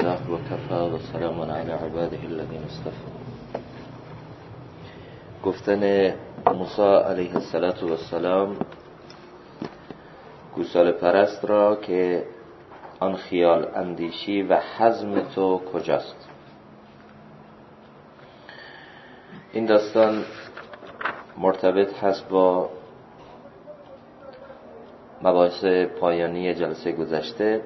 الله وكفى وسلام على عباده الذين اصطفى. گفتن موسی علیه السلام گوساله پرست را که آن خیال اندیشی و حزم تو کجاست. این داستان مرتبط هست با مباحث پایانی جلسه گذشته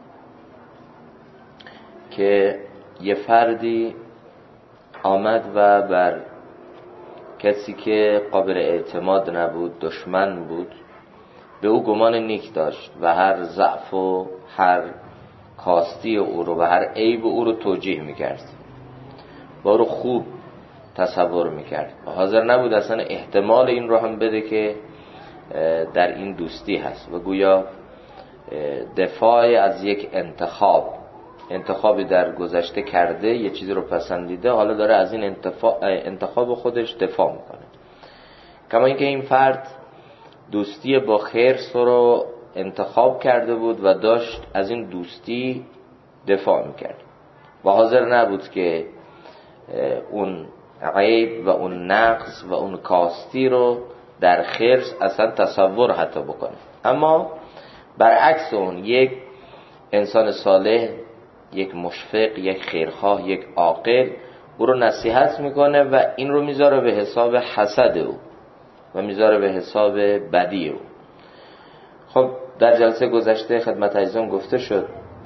که یه فردی آمد و بر کسی که قابل اعتماد نبود، دشمن بود، به او گمان نیک داشت و هر ضعف و هر کاستی او رو و هر عیب او رو توجیه میکرد، با رو خوب تصور میکرد و حاضر نبود اصلا احتمال این رو هم بده که در این دوستی هست و گویا دفاع از یک انتخابی در گذشته کرده، یه چیزی رو پسندیده، حالا داره از این انتخاب خودش دفاع میکنه. کما اینکه این فرد دوستی با خرس رو انتخاب کرده بود و داشت از این دوستی دفاع میکرد و حاضر نبود که اون عیب و اون نقص و اون کاستی رو در خرس اصلا تصور حتی بکنه. اما برعکس اون یک انسان صالح، یک مشفق، یک خیرخواه، یک عاقل او رو نصیحت میکنه و این رو میذاره به حساب حسد او و میذاره به حساب بدی او. خب در جلسه گذشته خدمت عزیزان گفته شد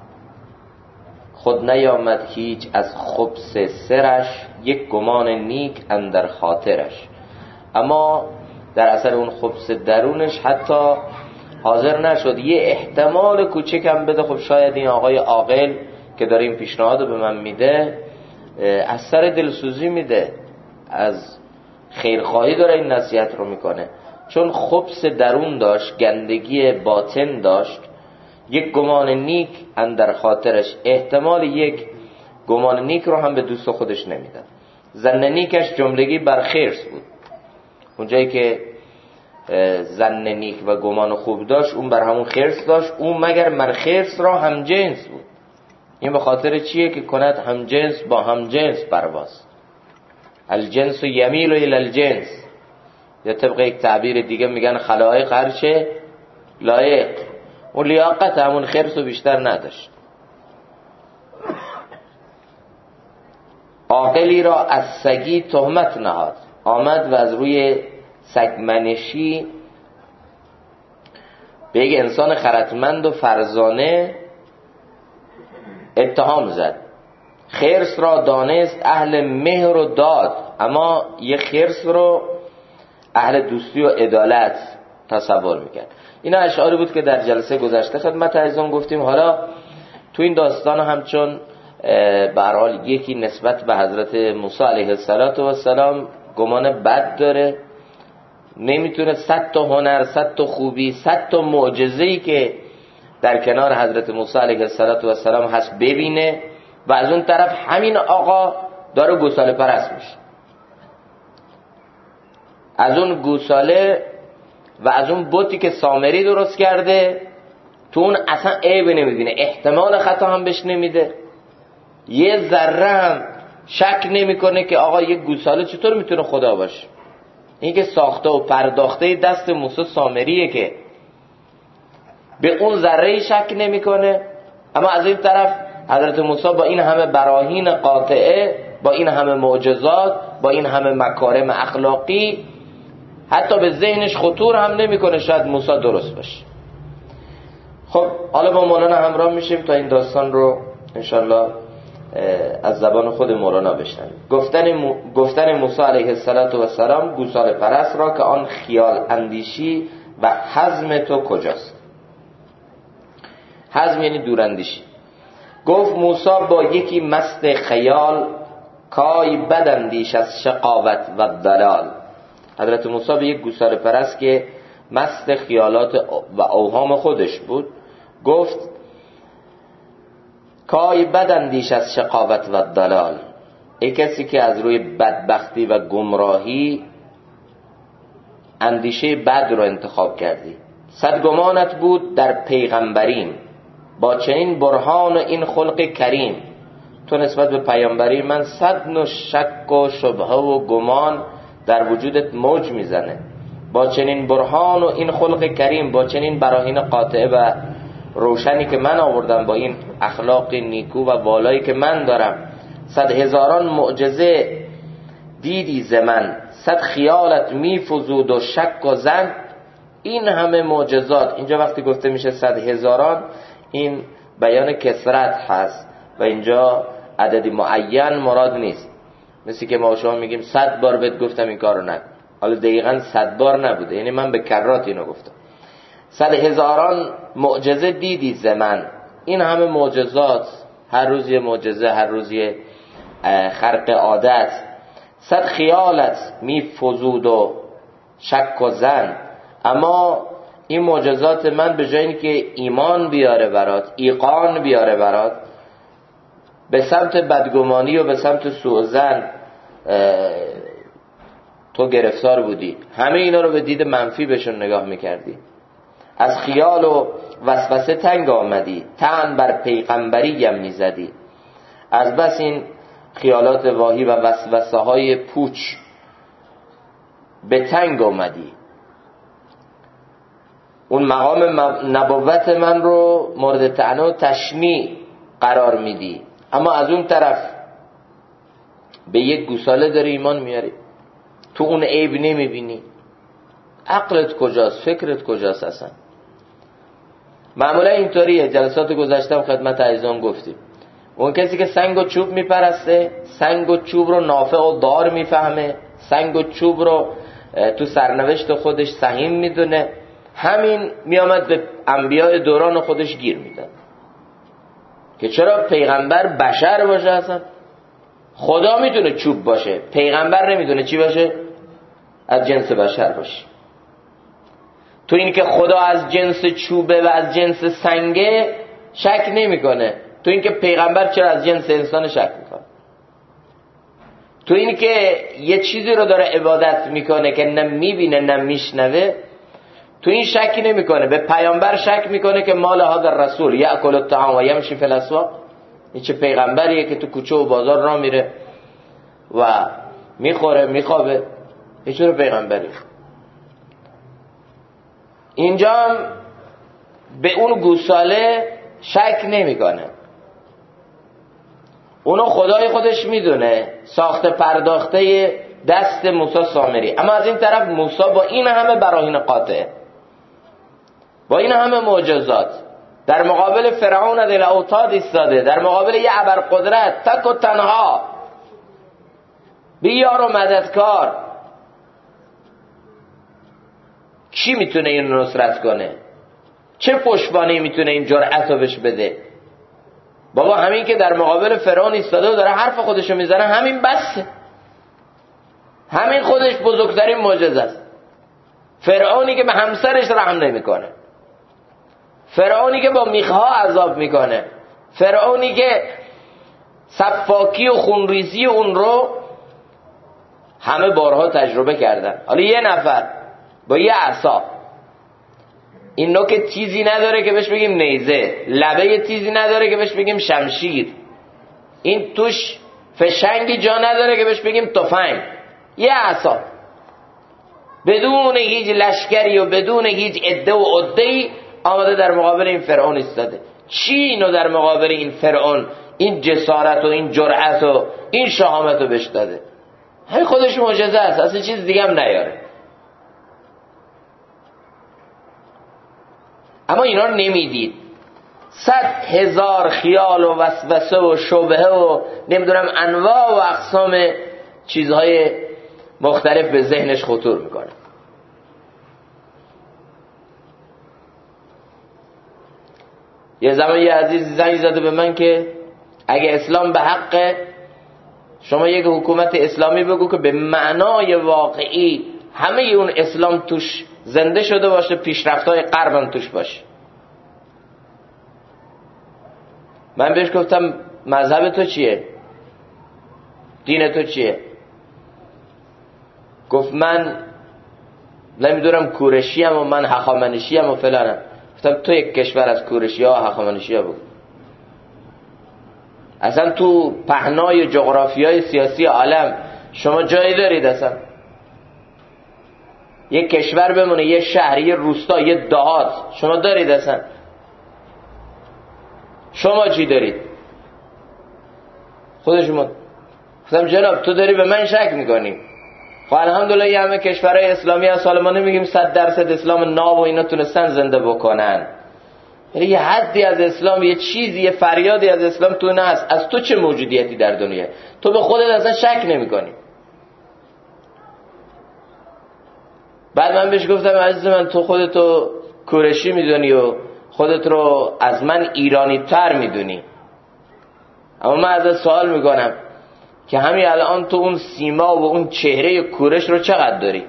خود نیامد هیچ از خبث سرش، یک گمان نیک اندر خاطرش. اما در اثر اون خبث درونش حتی حاضر نشد یه احتمال کوچکم بده، خب شاید این آقای عاقل که داره این پیشنهاد رو به من میده از سر دلسوزی میده، از خیرخواهی داره این نصیحت رو میکنه. چون خبث درون داشت، گندگی باطن داشت، یک گمان نیک اندر خاطرش، احتمال یک گمان نیک رو هم به دوست خودش نمیداد. ظن نیکش جملگی بر خرس بود. اونجایی که ظن نیک و گمان خوب داشت اون بر همون خرس داشت، اون مگر مر خرس را هم جنس بود. این به خاطر چیه که کند هم جنس با هم جنس پرواز، الجنس یمیل الی الجنس، یا طبق یک تعبیر دیگه میگن خلایق هرچه لایق. اون لیاقت همون خرس رو بیشتر نداشت. عاقلی را از سگی تهمت نهاد، آمد و از روی سگمنشی به یک انسان خردمند و فرزانه اتهام زد. خرس را دانست اهل مهر و داد، اما یک خرس رو اهل دوستی و عدالت تصور میکرد. اینا اشعاری بود که در جلسه گذشته خدمت عزیزان گفتیم. حالا تو این داستان همچون به هر حال یکی نسبت به حضرت موسی علیه السلام گمان بد داره، نمیتونه 100 تا هنر، 100 تا خوبی، 100 تا معجزه‌ای که در کنار حضرت موسی علیه السلام هست ببینه و از اون طرف همین آقا داره گوساله پرست میشه. از اون گوساله و از اون بتی که سامری درست کرده تو اون اصلا عیب نمیبینه، احتمال خطا هم بهش نمیده، یه ذره هم شک نمیکنه که آقا یک گوساله چطور میتونه خدا باشه. این که ساخته و پرداخته دست موسی سامریه که به اون ذره شک نمیکنه. اما از این طرف حضرت موسی با این همه براهین قاطعه، با این همه معجزات، با این همه مکارم اخلاقی حتی به ذهنش خطور هم نمیکنه شاید موسی درست باشه. خب حالا با مولانا همراه میشیم تا این داستان رو انشالله از زبان خود مولانا بشنویم. گفتن موسی علیه السلام گوساله پرست را که آن خیال اندیشی و حزم تو کجاست. حزم یعنی دوراندیشی. گفت موسی با یکی مست خیال، کای بداندیش از شقاوت و ضلال. حضرت موسی به یک گوساله پرست که مست خیالات و اوهام خودش بود گفت کای بداندیش از شقاوت و ضلال. ای کسی که از روی بدبختی و گمراهی اندیشه بد رو انتخاب کردی. صد گمانت بود در پیغمبریم، با چنین برهان و این خلق کریم. تو نسبت به پیامبری من 100 نوع شک و شبهه و گمان در وجودت موج میزنه. با چنین برهان و این خلق کریم، با چنین براهین قاطعه و روشنی که من آوردم، با این اخلاق نیکو و والایی که من دارم، 100,000 معجزه دیدی ز من، 100 خیالت میفزود و شک و ظن. این همه معجزات، اینجا وقتی گفته میشه 100,000 این بیان کثرت هست و اینجا عددی معین مراد نیست. مثل که ما شما میگیم 100 بار بهت گفتم این کارو نکن، حالا دقیقاً 100 بار نبوده، یعنی من به کرات اینو گفتم. 100,000 معجزه دیدی ز من. این همه معجزات، هر روز یه معجزه، هر روز یه خرق عادت. 100 خیالت میفزود و شک و ظن. اما این معجزات من به جای اینکه ایمان بیاره برات، ایقان بیاره برات، به سمت بدگمانی و به سمت سوء ظن تو گرفتار بودی. همه اینا رو به دید منفی بهشون نگاه میکردی. از خیال و وسوسه تنگ آمدی، طعن بر پیغمبریم میزدی. از بس این خیالات واهی و وسوسه های پوچ به تنگ آمدی. اون مقام نبوت من رو مورد طعنه و تشنیع قرار میدی، اما از اون طرف به یک گوساله داری ایمان میاری، تو اون عیب نمیبینی. عقلت کجاست؟ فکرت کجاست اصلا؟ معمولا اینطوریه. جلسات گذشتم خدمت عزیزان گفتیم، اون کسی که سنگ و چوب میپرسته، سنگ و چوب رو نافع و دار میفهمه، سنگ و چوب رو تو سرنوشت خودش سهیم میدونه، همین میامد به انبیاء دوران خودش گیر میدن که چرا پیغمبر بشر باشه. اصلا خدا میتونه چوب باشه، پیغمبر نمیتونه چی باشه؟ از جنس بشر باشه. تو این که خدا از جنس چوبه و از جنس سنگه شک نمیکنه، تو این که پیغمبر چرا از جنس انسان شک میکنه؟ تو این که یه چیزی رو داره عبادت میکنه که نه میبینه نه میشنوه، تو این شکی نمیکنه. به پیامبر شک میکنه که مال هذا الرسول یاکل الطعام و یمشی فی الاسواق. این چه پیغمبریه که تو کوچه و بازار راه میره و میخوره میخوابه؟ این چه پیغمبری؟ اینجا هم به اون گوساله شک نمیکنه، اونو خدای خودش میدونه، ساخته پرداخته دست موسی سامری. اما از این طرف موسی با این همه براهین قاطع، با این همه معجزات، در مقابل فرعون ذی الاوتاد ایستاده، در مقابل یه ابرقدرت تک و تنها، بیار و مددکار. کی میتونه این نصرت کنه؟ چه پشتوانه‌ای میتونه این جرأت رو بهش بده؟ بابا همین که در مقابل فرعون ایستاده و داره حرف خودشو میزنه، همین بسه، همین خودش بزرگترین معجزه است. فرعونی که به همسرش رحم نمیکنه، فرعونی که با میخها عذاب میکنه، فرعونی که صفاکی و خونریزی اون رو همه بارها تجربه کردن. حالا یه نفر با یه عصا، این نوک تیزی نداره که بهش بگیم نیزه، لبه تیزی نداره که بهش بگیم شمشیر، این توش فشنگی جا نداره که بهش بگیم تفنگ، یه عصا، بدون هیچ لشکری و بدون هیچ عده و عده‌ای آمده در مقابل این فرعون ایستاده. چی اینو در مقابل این فرعون این جسارت و این جرأت و این شهامت رو بهش داده؟ همین خودش معجزه است، اصلا چیز دیگه هم نیاره. اما اینا رو نمیدید. 100,000 خیال و وسوسه و شبهه و نمیدونم انواع و اقسام چیزهای مختلف به ذهنش خطور میکنه. یه زمان یه عزیز زنگ زده به من که اگه اسلام به حقه، شما یک حکومت اسلامی بگو که به معنای واقعی همه اون اسلام توش زنده شده باشه، پیشرفت‌های غرب هم توش باشه. من بهش گفتم مذهب تو چیه؟ دین تو چیه؟ گفت من نمیدونم کورشی ام و من هخامنشی ام و فلانم. گفتم تو یک کشور از کورشی ها و هخامنشی ها بگو. اصلا تو پهنای جغرافیای سیاسی عالم شما جایی دارید اصلا یک کشور بمونه، یه شهر، یه روستا، یه دهات شما دارید اصلا؟ شما چی دارید؟ خودشون گفتم جناب تو داری به من شک میکنی؟ خب الحمدلله یه همه کشورهای اسلامی از حال ما نمیگیم 100% اسلام ناب و اینا تونستن زنده بکنن، یعنی یه حدی از اسلام، یه چیزی، یه فریادی از اسلام تو نه هست. از تو چه موجودیتی در دنیا؟ تو به خودت اصلا شک نمیکنی. بعد من بهش گفتم عزیز من تو خودتو کورشی میدونی و خودت رو از من ایرانی تر میدونی، اما من ازت سوال میکنم که همین الان تو اون سیما و اون چهره کورش رو چقدر داری؟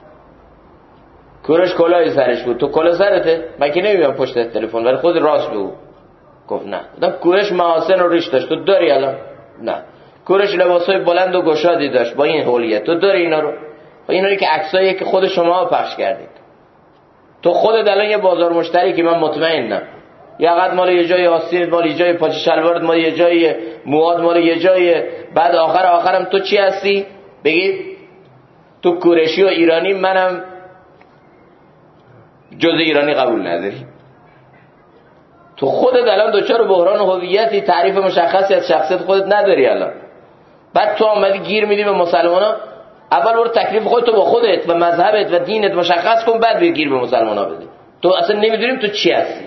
کورش کلاهی سرش بود، تو کلاه سرته؟ من که نمیدونم پشت تلفن، ولی خود راست بگو. گفت نه. گفتم کورش محاسن و ریش داشت، تو داری الان؟ نه. کورش لباسای بلند و گشادی داشت با این هولیت، تو داری اینا رو؟ اینایی که عکسایی که خود شما پخش کردید. تو خودت الان یه بازار مشتری که من مطمئنم یه قد مال یه جای آستینت، مال یه جای پاچه شلوارت، مال یه جای مواد، مال یه جای، بعد آخرم تو چی هستی؟ بگید تو کورشی و ایرانی، منم جز ایرانی قبول نداری. تو خودت الان دوچار بحران هویتی، تعریف مشخصی از شخصیت خودت نداری الان. بعد تو آمدی گیر میدی به مسلمانا. اول برو تکلیف خودت با خودت و مذهبت و دینت مشخص کن، بعد بگیر به مسلمانا بدی. تو اصلا نمیدونیم تو چی هستی.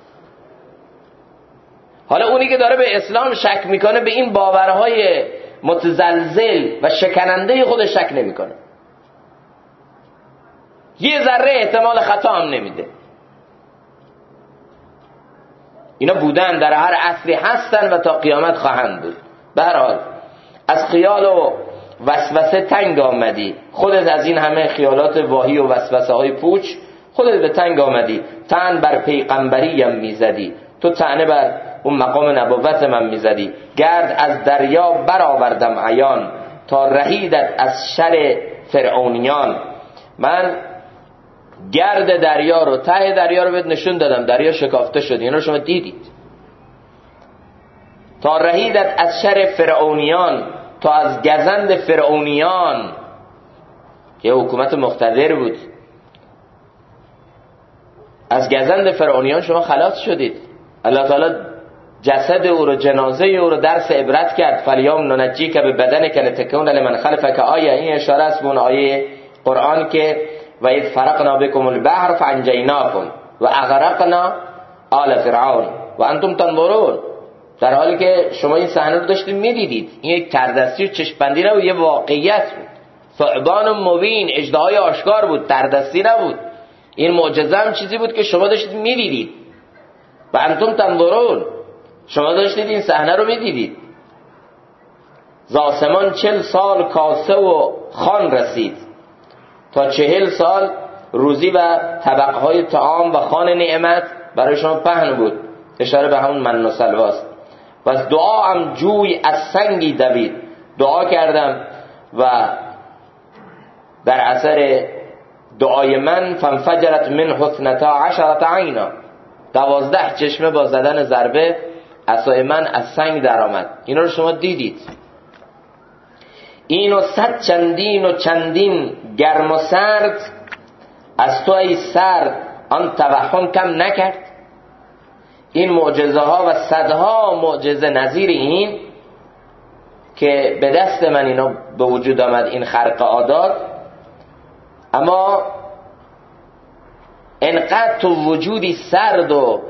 حالا اونی که داره به اسلام شک میکنه به این باورهای متزلزل و شکننده خودش شک نمیکنه، یه ذره احتمال خطا هم نمیده. اینا بودن، در هر عصری هستن و تا قیامت خواهند بود. به هر حال از خیال و وسوسه تنگ آمدی، خودت از این همه خیالات واهی و وسوسه های پوچ خودت به تنگ آمدی. تن بر پیغمبریم میزدی، تو طعنه بر اون مقام نبوت من میزدی. گرد از دریا برآوردم عیان، تا رهیدت از شر فرعونیان. من گرد دریا رو، ته دریا رو بهت نشون دادم، دریا شکافته شد، اینا رو شما دیدید. تا رهیدت از شر فرعونیان، تا از گزند فرعونیان، یه حکومت مقتدر بود، از گزند فرعونیان شما خلاص شدید. الله تعالی جسد او رو، جنازه او رو درس عبرت کرد. فلیوم ننجیک به بدنک لتکون لمن خلفک آیه. این اشاره است به اون آیه قرآن که و اذ فرقنا بكم البحر فانجیناکم و اغرقنا آل فرعون و انتم تنظرون. در حالی که شما این صحنه رو داشتید میدیدید. این یک تردستی و چشم‌بندی نبود، یه واقعیت بود. ثعبان مبین، اژدهای آشکار بود، تردستی نبود. این معجزه هم چیزی بود که شما داشتید میدیدید و انتم تنظرون، شما داشتید این صحنه رو میدیدید. ز آسمان 40 سال کاسه و خوان رسید، تا 40 سال روزی و طبقهای طعام و خوان نعمت برای شما پهن بود. اشاره به همون من و سلواست. و از دعام جوی از سنگی دوید، دعا کردم و در اثر دعای من فانفجرت من حسنتا 10 عینا، 12 چشمه با زدن ضربه عصای من از سنگ در آمد. اینا رو شما دیدید. اینو 100 چندین و چندین گرم و سرد، از تو ای سرد آن توهم کم نکرد. این معجزه ها و صدها معجزه نظیر این که به دست من اینا به وجود آمد، این خرق عادات، اما انقدر تو وجودی سرد و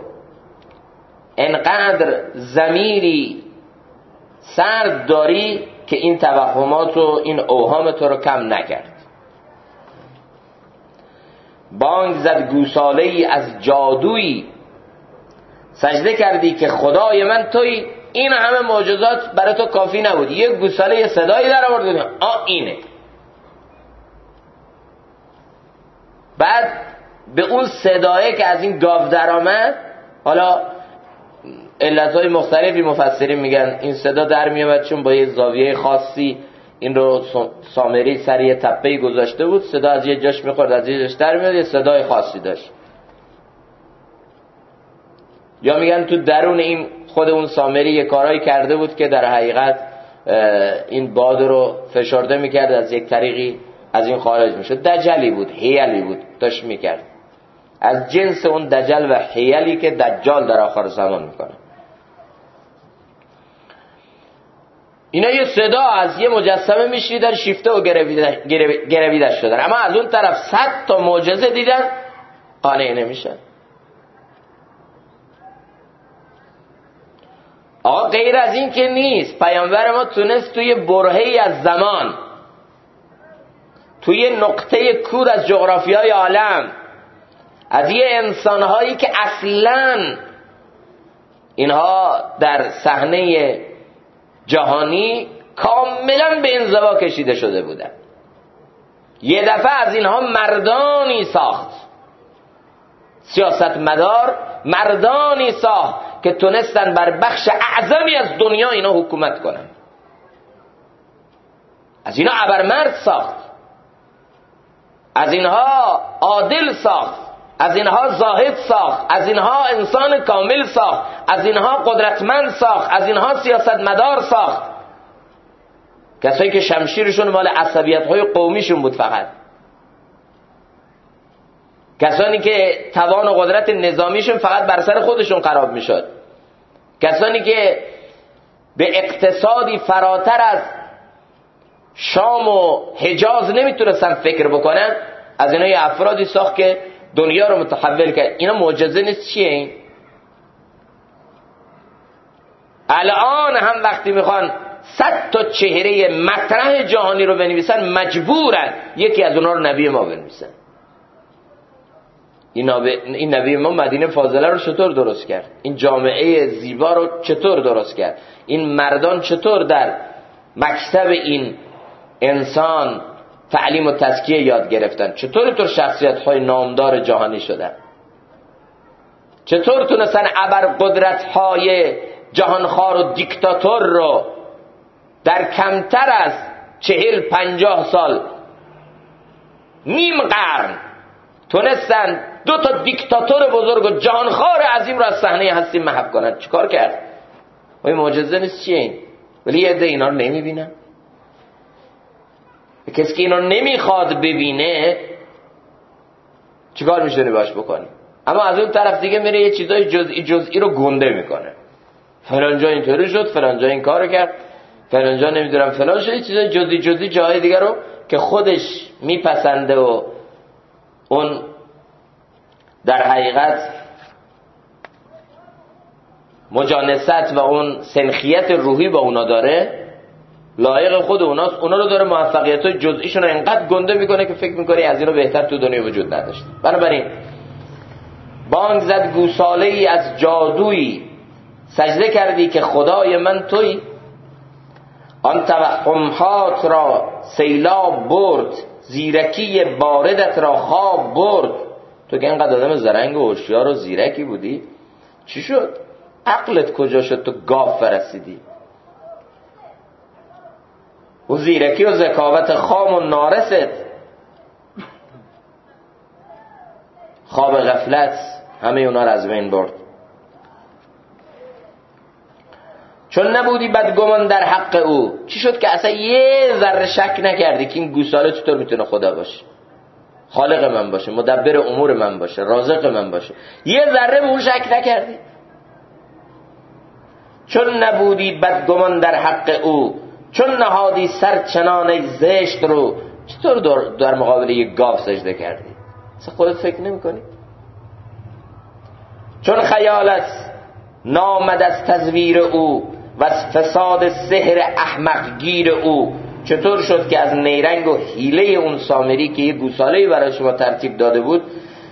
انقدر ضمیری سرد داری که این توهمات و این اوهام تو رو کم نکرد. بانگ زد گوساله ای از جادویی، سجده کردی که خدای من تویی. این همه معجزات برای تو کافی نبود، یک گوساله یه صدایی در آورد، اینه. بعد به اون صدایی که از این گاو در آمد، حالا علتهای مختلفی مفسرین میگن این صدا در میامد چون با یه زاویه خاصی این رو سامری سر یه تپه‌ای گذاشته بود، صدا از یه جاش میخورد از یه جاش در میاد، یه صدای خاصی داشت. یا میگن تو درون این خود اون سامری یه کارایی کرده بود که در حقیقت این باد رو فشرده میکرد، از یک طریقی از این خارج میشد. دجلی بود، حیلی بود داشت میکرد، از جنس اون دجل و حیلی که دجال در آخر زمان میکنه. اینا یه صدا از یه مجسمه میشنیدن شیفته و گرویدش شدن، اما از اون طرف 100 تا معجزه دیدن قانع نمیشن. آقا غیر از این که نیست، پیامبر ما تونست توی برهه‌ای از زمان، توی نقطه کور از جغرافیای عالم، از یه انسانهایی که اصلاً اینها در صحنه جهانی کاملا به انزوا کشیده شده بودن، یه دفعه از اینها مردانی ساخت، سیاستمدار مردانی ساخت که تونستن بر بخش اعظمی از دنیا اینا حکومت کنن. از اینا ابرمرد ساخت، از اینها عادل ساخت، از اینها زاهد ساخت، از اینها انسان کامل ساخت، از اینها قدرتمند ساخت، از اینها سیاستمدار ساخت. کسایی که شمشیرشون مال عصبیت‌های قومیشون بود، فقط کسانی که توان و قدرت نظامیشون فقط بر سر خودشون خراب میشد، کسانی که به اقتصادی فراتر از شام و حجاز نمیتونستن فکر بکنن، از اینا یه افرادی ساخت که دنیا رو متحول کرد. اینا معجزه نیست؟ چیه این؟ الان هم وقتی میخوان 100 تا چهره مطرح جهانی رو بنویسن، مجبورن یکی از اونا رو نبی ما بنویسن. این نبی ما مدینه فاضله رو چطور درست کرد؟ این جامعه زیبا رو چطور درست کرد؟ این مردان چطور در مکتب این انسان تعلیم و تزکیه یاد گرفتن؟ چطور تو شخصیت‌های نامدار جهانی شدن؟ چطور تونستن ابرقدرت‌های جهانخوار و دیکتاتور رو در کمتر از 40-50 سال، نیم قرن، تونستن 2 تا دیکتاتور بزرگ و جهانخوار عظیم رو از صحنه هستی محو کنن؟ چیکار کرد؟ این معجزه نیست؟ چیه این؟ ولی یه عده اینا رو نمیبینن. کسی که اینا نمیخواد ببینه چیکار میشه باش بکنی؟ اما از اون طرف دیگه میره یه چیزای جزئی رو گنده میکنه. فلان جا اینطوری شد، فلان جا این کارو کرد، فلان جا نمیدونم فلان شد، چیزای جزئی جاهای دیگه رو که خودش میپسنده و اون در حقیقت مجانست و اون سنخیت روحی با اونا داره، لایق خود اوناست، اونا رو داره موفقیت‌های جزئیشون رو اینقدر گنده میکنه که فکر میکنه از این رو بهتر تو دنیا وجود نداشت. بنابراین بانگ زد گوساله‌ای از جادویی، سجده کردی که خدای من تویی. آن توهمات را سیلاب برد، زیرکی باردت را خواب برد. تو که اینقدر آدم زرنگ و هوشیار و زیرکی بودی، چی شد؟ عقلت کجا شد تو گاف فرستیدی؟ و زیرکی و ذکاوت خام و نارست، خواب غفلت همه اونا رو از بین برد. چون نبودی بدگمان در حق او، چی شد که اصلا یه ذره شک نکردی که این گوساله چطور میتونه خدا باشه، خالق من باشه، مدبر امور من باشه، رازق من باشه؟ یه ذره به اون شک نکردی. چون نبودی بدگمان در حق او، چون نهادی سر چنان زشت رو، چطور در مقابل یک گاو سجده کردی؟ اصلا خودت فکر نمی کنی؟ چون خیالت نامد از تزویر او و از فساد سحر احمق گیر او، چطور شد که از نیرنگ و حیله اون سامری که یه گوساله‌ای برای شما ترتیب داده بود،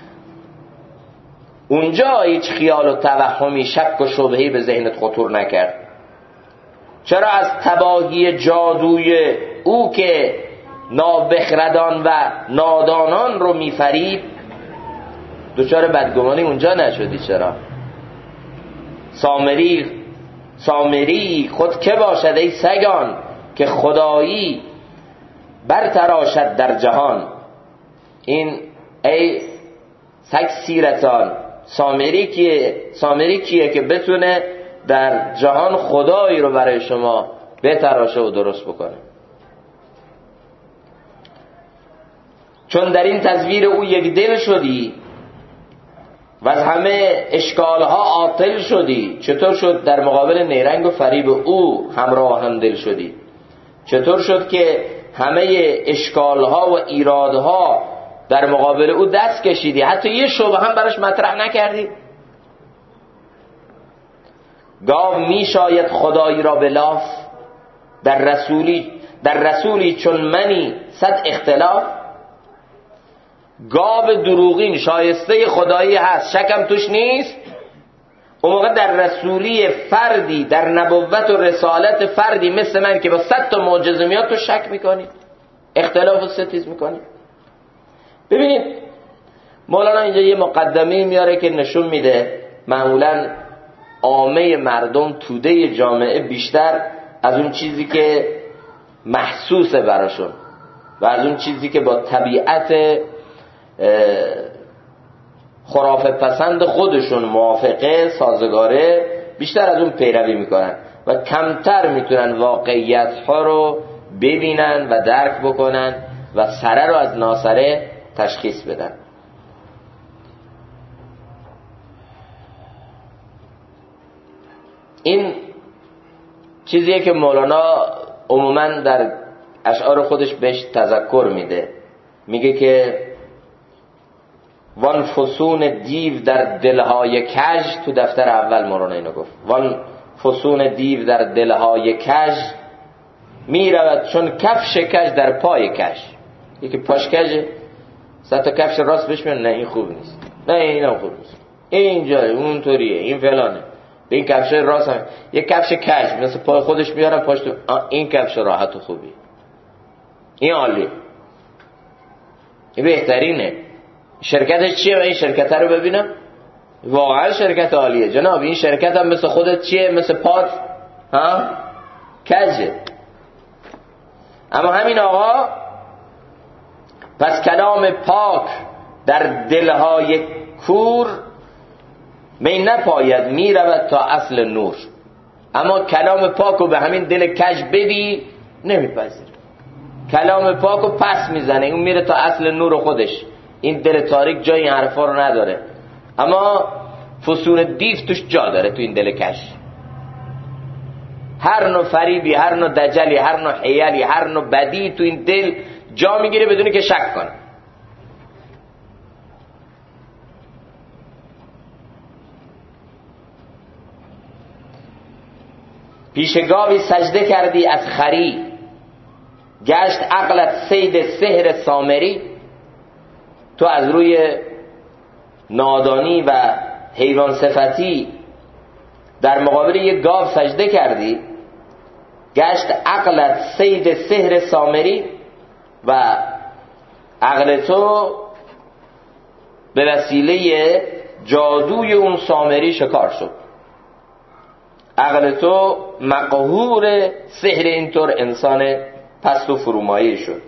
اونجا هیچ خیال و توهمی، شک و شبهه‌ای به ذهنت خطور نکرد؟ چرا از تباهی جادوی او که نابخردان و نادانان رو میفرید دچار بدگمانی اونجا نشدی؟ چرا؟ سامری خود که باشد ای سگان، که خدایی برتراشد در جهان. این ای سگ سیرتان، سامری کیه که بتونه در جهان خدایی رو برای شما بتراشه و درست بکنه. چون در این تصویر او یک دل شدی و از همه اشکالها عاطل شدی. چطور شد در مقابل نیرنگ و فریب او همراه هم دل شدی؟ چطور شد که همه اشکالها و ایرادها در مقابل او دست کشیدی، حتی یه شبهه هم براش مطرح نکردی؟ گاو می شاید خدایی را به لاف، در رسولی چون منی صد اختلاف. گاو دروغین شایسته خدایی هست، شکم توش نیست. اون موقع در رسولی فردی، در نبوت و رسالت فردی مثل من که با 100 تا معجزه میاد، تو شک میکنی، اختلاف و ستیز میکنی. ببینید مولانا اینجا یه مقدمه میاره که نشون میده معمولا عامه مردم، توده جامعه، بیشتر از اون چیزی که محسوسه براشون و از اون چیزی که با طبیعت خرافه پسند خودشون موافقه، سازگاره، بیشتر از اون پیروی میکنن و کمتر میتونن واقعیت ها رو ببینن و درک بکنن و سره رو از ناسره تشخیص بدن. این چیزیه که مولانا عموما در اشعار خودش بهش تذکر میده. میگه که وان فسون دیو در دلهای کج، تو دفتر اول مولانا اینو گفت، وان فسون دیو در دلهای کج میرود چون کفش کج در پای کج. یکی پاش کجه، 100 تا کفش راست بهش میاد، نه این خوب نیست، نه اینم خوب نیست، اینجا اون طوریه، این فلانه، به این کفش راست هم. یک کفش کج مثل پای خودش میارم پاش تو، این کفش راحت و خوبی، این عالی، این بهترینه. شرکتش چیه؟ این شرکت رو ببینم، واقعا شرکت عالیه جناب. این شرکت هم مثل خودت چیه؟ مثل پات کجه. اما همین آقا پس کلام پاک در دلهای کور می نپاید، می رود تا اصل نور. اما کلام پاک رو به همین دل کج بدی نمیپذیر، کلام پاک رو پس میزنه، اون میره تا اصل نور خودش. این دل تاریک جای این حرفا رو نداره، اما فسون دیو توش جا داره. تو این دل کش هر نوع فریبی، هر نوع دجلی، هر نوع حیلی، هر نوع بدی تو این دل جا میگیره بدونی که شک کنه. پیش گاوی سجده کردی از خری، گشت عقلت صید سحر سامری. تو از روی نادانی و حیوان صفتی در مقابل یک گاو سجده کردی، گشت عقلت صید سحر سامری و عقل تو به وسیله جادوی اون سامری شکار شد. عقل تو مقهور سحر اینطور انسان پست و فرومایه شد.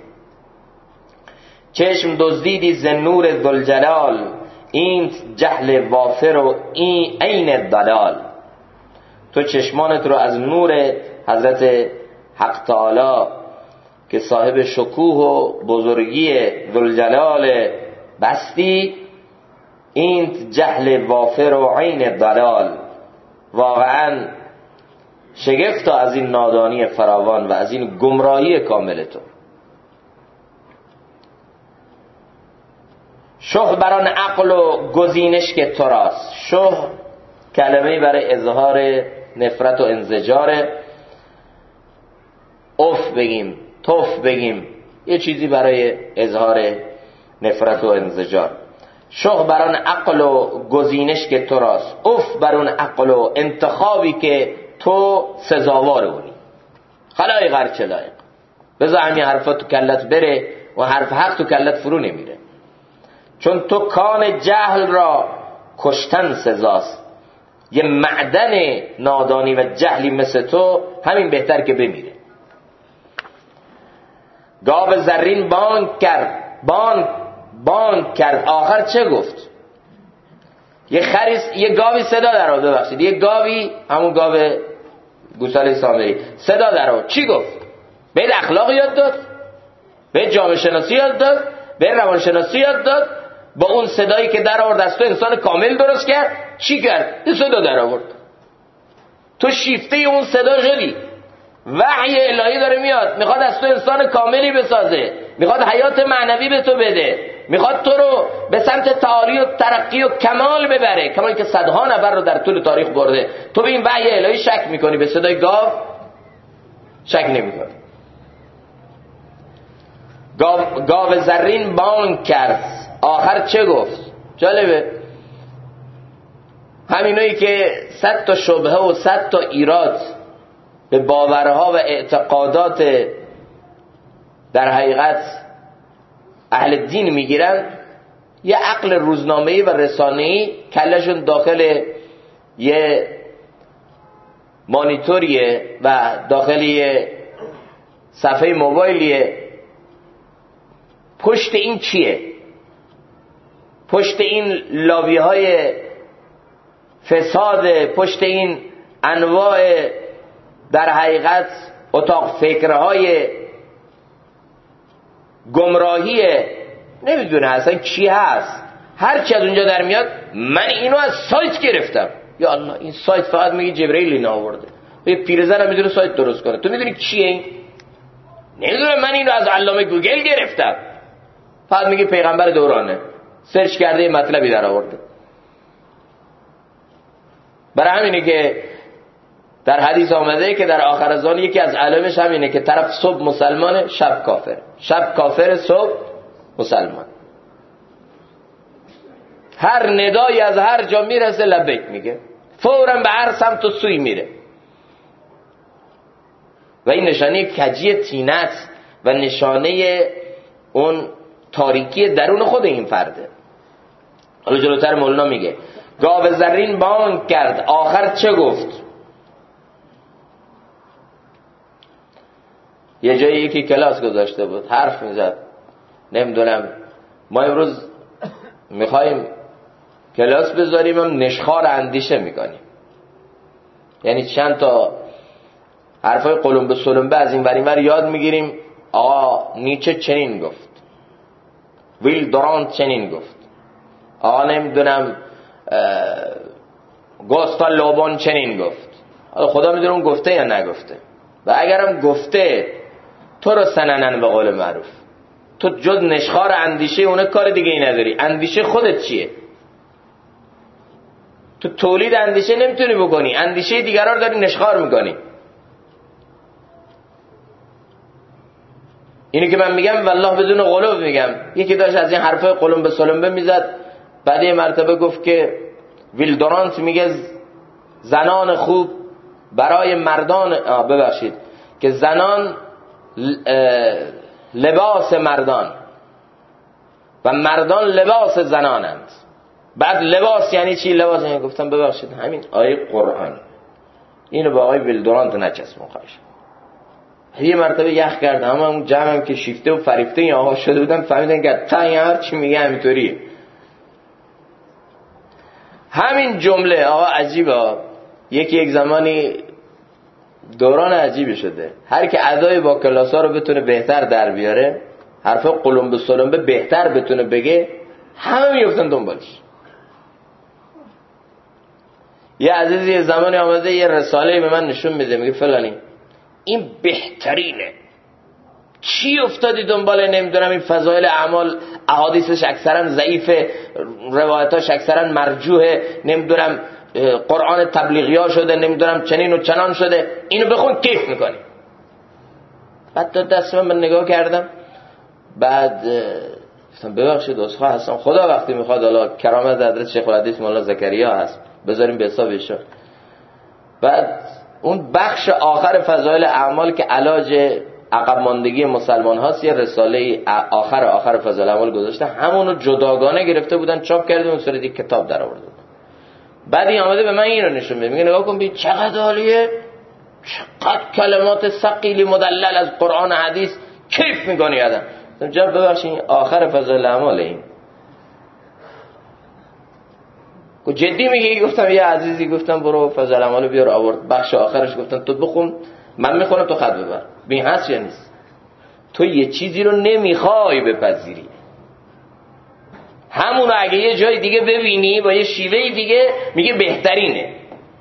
چشم دزدیدی ز نور ذوالجلال، این جهل وافر و این عین ضلال. تو چشمانت رو از نور حضرت حق تعالی که صاحب شکوه و بزرگی ذوالجلال بستی، این جهل وافر و عین ضلال. واقعا شگفتا از این نادانی فراوان و از این گمراهی کامل تو. شه بران عقل و گزینش که تو راست. شه کلمه‌ای برای اظهار نفرت و انزجاره. اف بگیم، توف بگیم، یه چیزی برای اظهار نفرت و انزجار. شه بران عقل و گزینش که تو راست. اف بران عقل و انتخابی که تو سزاوار اونی. خلایق هرچه لایق. بذار همین حرفا تو کلت بره و حرف حق تو کلت فرو نمیره. چون تو کان جهل را کشتن سزاست. یه معدن نادانی و جهلی مثل تو همین بهتر که بمیره. گاو زرین بانگ کرد، بانگ کرد، آخر چه گفت؟ یه گاوی صدا در آورد، ببخشید یه گاوی، همون گاو گوساله سامری صدا در آورد. چی گفت؟ به اخلاق یاد داد، به جامعه شناسی یاد داد، به روان شناسی یاد داد. با اون صدایی که در آورد از تو انسان کامل درست کرد. چی کرد؟ این صدا در آورد، تو شیفته اون صدا شدی. وحی الهی داره میاد، میخواد از تو انسان کاملی بسازه، میخواد حیات معنوی به تو بده، میخواد تو رو به سمت تعالی و ترقی و کمال ببره، کمالی که صدها نفر رو در طول تاریخ برده. تو به این وحی الهی شک میکنی، به صدای گاو شک نمیکنی. گاو زرین بانگ کرد، آخر چه گفت؟ جالبه، همینایی که 100 تا شبهه و 100 تا ایراد به باورها و اعتقادات در حقیقت اهل دین میگیرن، یه عقل روزنامه‌ای و رسانه‌ای کلشون داخل یه مانیتوریه و داخل یه صفحه موبایلیه. پشت این چیه؟ پشت این لابی‌های فساد، پشت این انواع در حقیقت اتاق فکرهای گمراهی، نمیدونه اصلا چی هست. هر چی از اونجا در میاد، من اینو از سایت گرفتم. یا الله، این سایت فقط میگه جبرئیل اینو آورده. یه پیرزن هم میدونه سایت درست کنه، تو میدونی چیه این؟ نمیدونه من اینو از علامه گوگل گرفتم. فقط میگه پیغمبر دورانه، سرچ کرده مطلبی در آورده. برای همینه که در حدیث آمده که در آخر زمان یکی از علامش همینه که طرف صبح مسلمانه، شب کافر، شب کافر، صبح مسلمان. هر ندایی از هر جا میرسه لبیک میگه، فوراً به هر سمت و سوی میره. و این نشانه کجی طینت و نشانه اون تاریکی درون خود این فرده. حالا جلوتر مولانا میگه گاو زرین بانگ کرد، آخر چه گفت؟ یه جایی یکی کلاس گذاشته بود، حرف میزد، نمیدونم ما امروز میخوایم کلاس بذاریم، هم نشخوار اندیشه میکنیم. یعنی چند تا حرفای قلمبه سلمبه از این ور این ور یاد میگیریم. آقا نیچه چنین گفت، ویل دورانت چنین گفت، آقا نمیدونم گوستال لوبون چنین گفت. خدا میدونه اون گفته یا نگفته. و اگرم گفته، تو رو سننن به قول معروف، تو جز نشخوار اندیشه اونه کار دیگه ای نداری. اندیشه خودت چیه؟ تو تولید اندیشه نمیتونی بکنی، اندیشه دیگران رو داری نشخوار میکنی. اینی که من میگم والله بدون غلو میگم. یکی داشت از این حرفای قلمبه سلمبه میزد، بعد یه مرتبه گفت که ویلدورانت میگه زنان خوب برای مردان، ببخشید که زنان لباس مردان و مردان لباس زنانند. بعد لباس یعنی چی؟ لباس یعنی گفتم ببخشید همین آیه قرآن. اینو با آقای ویلدورانت نچسبون خواهش. یه مرتبه یخ کرد، همه اون جمعم که شیفته و فریفته این آقا شده بودن فهمیدن که تا این هر چی میگه همینطوریه. همین جمله آقا عجیبه. یک زمانی دوران عجیبی شده، هر که ادای با کلاسا رو بتونه بهتر در بیاره، حرف قلمبه سلمبه بهتر بتونه بگه، همه میفتن دنبالش. یه عزیزی یه زمانی آمده یه رساله به من نشون میده، میگه فلانی این بهترینه، چی افتادی دنبال نمیدونم این فضایل اعمال، احادیثش اکثرا ضعیفه، روایتاش اکثرا مرجوحه، نمیدونم قرآن تبلیغی ها شده، نمیدونم چنین و چنان شده، اینو بخون کیف میکنی. بعد تا دست من نگاه کردم، بعد گفتم ببخشید عذرخواه هستم، خدا وقتی میخواد حالا کرامت حضرت شیخ الحدیث مولانا زکریا هست بذاریم به حساب ایشون. بعد اون بخش آخر فضایل اعمال که علاج عقب ماندگی مسلمان هاست، یه رساله آخر فضایل اعمال گذاشته، همونو جداگانه گرفته بودن چاپ کرده اون صورت یک کتاب در آورده. بعد این آمده به من این رو نشون میده، میگه نگاه کن ببین چقدر عالیه، چقدر کلمات ثقیلی مدلل از قرآن حدیث، کیف میکنی آدم. جواب ببخشید آخر فضایل اعمال این جدی میگی؟ گفتم یه عزیزی، گفتم برو فضل العمالو بیار آورد، بخش آخرش گفتم تو بخون من میخونم تو خط ببر. ببین هست یا نیست؟ تو یه چیزی رو نمیخوای بپذیری، همونو اگه یه جای دیگه ببینی با یه شیوه دیگه میگه بهترینه.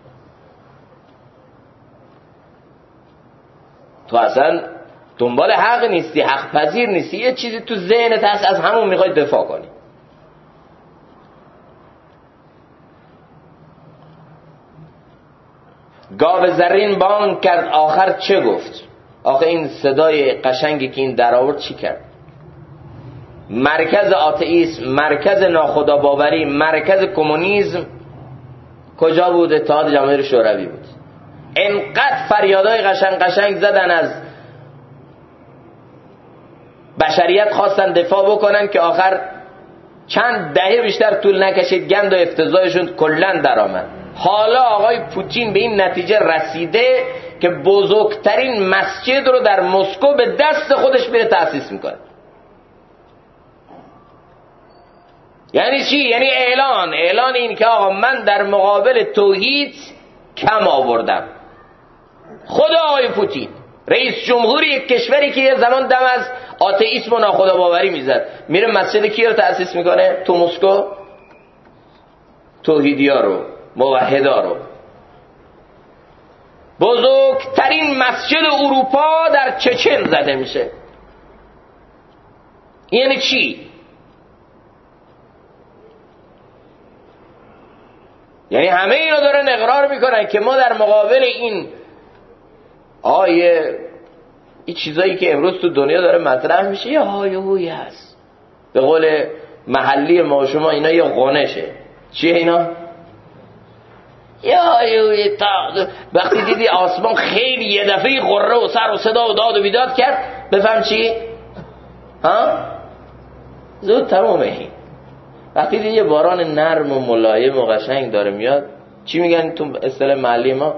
تو اصلا دنبال حق نیستی، حق پذیر نیستی، یه چیزی تو ذهنت هست از همون میخوای دفاع کنی. گاو زرین بانگ کرد آخر چه گفت؟ آخه این صدای قشنگی که این در آورد چی کرد؟ مرکز آتئیسم، مرکز ناخودآباوری، مرکز کمونیسم کجا بود؟ اتحاد جماهیر شوروی بود. انقدر فریادای قشنگ زدن از بشریت، خواستن دفاع بکنن که آخر چند دهه بیشتر طول نکشید گند و افتضاحشون کلن در آمد. حالا آقای پوتین به این نتیجه رسیده که بزرگترین مسجد رو در مسکو به دست خودش میره تأسیس میکنه. یعنی چی؟ یعنی اعلان این که آقا من در مقابل توحید کم آوردم. خود آقای پوتین رئیس جمهور یک کشوری که یه زمان دم از آتئیسم و ناخودآباوری میزد، میره مسجد کی رو تأسیس میکنه تو مسکو؟ توحیدیا رو، موحدا رو. بزرگترین مسجد اروپا در چچن زده میشه. یعنی چی؟ یعنی همه اینا دارن اقرار میکنن که ما در مقابل این این چیزایی که امروز تو دنیا داره مطرح میشه یه هایهویی هست. به قول محلی ما شما اینا یه غنشه. چیه اینا؟ یه هایهویی. وقتی دیدی آسمان خیلی یه دفعه غره و سر و صدا و داد و بیداد کرد، بفهم چی؟ زود تمومه این. وقتی دیدی یه باران نرم و ملایم و قشنگ داره میاد، چی میگن تو اصطلاح محلی ما؟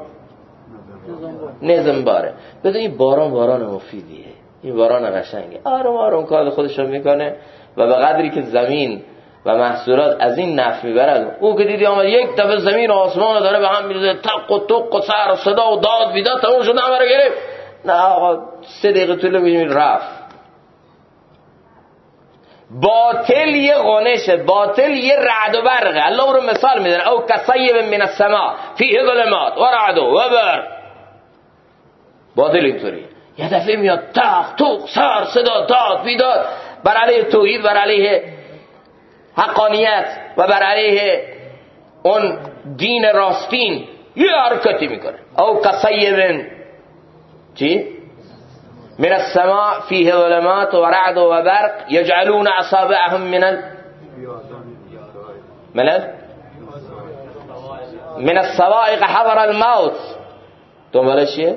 نظم باره. بدون این باران مفیدیه، این باران قشنگه، آروم کار خودش رو میکنه و به قدری که زمین و محصولات از این نفع میبرد. او که دیدی آمد یک دفعه زمین و آسمان داره به هم میریزه، تق و توق و سر و صدا و داد بیداد، تموم شد، همه رو گرفت. نه آقا 3 دقیقه طول می‌کشه رفت. باطل یه غنشه، باطل یه رعد و برقه. الله رو مثال میداره، او کصیب من السماء فیه ظلمات و رعد و برق. باطل اینطوری یه دفعه میاد تق توق سر صدا داد بیداد، بر علیه توحید، بر علیه حقانیت و بر علیه اون دین راستین یه حرکتی میکنه. او کصیب چی؟ من السماء فيه ظلمات ورعد وبرق يجعلون أصابعهم من الصواعق حضر الموت. دنبالش چیه؟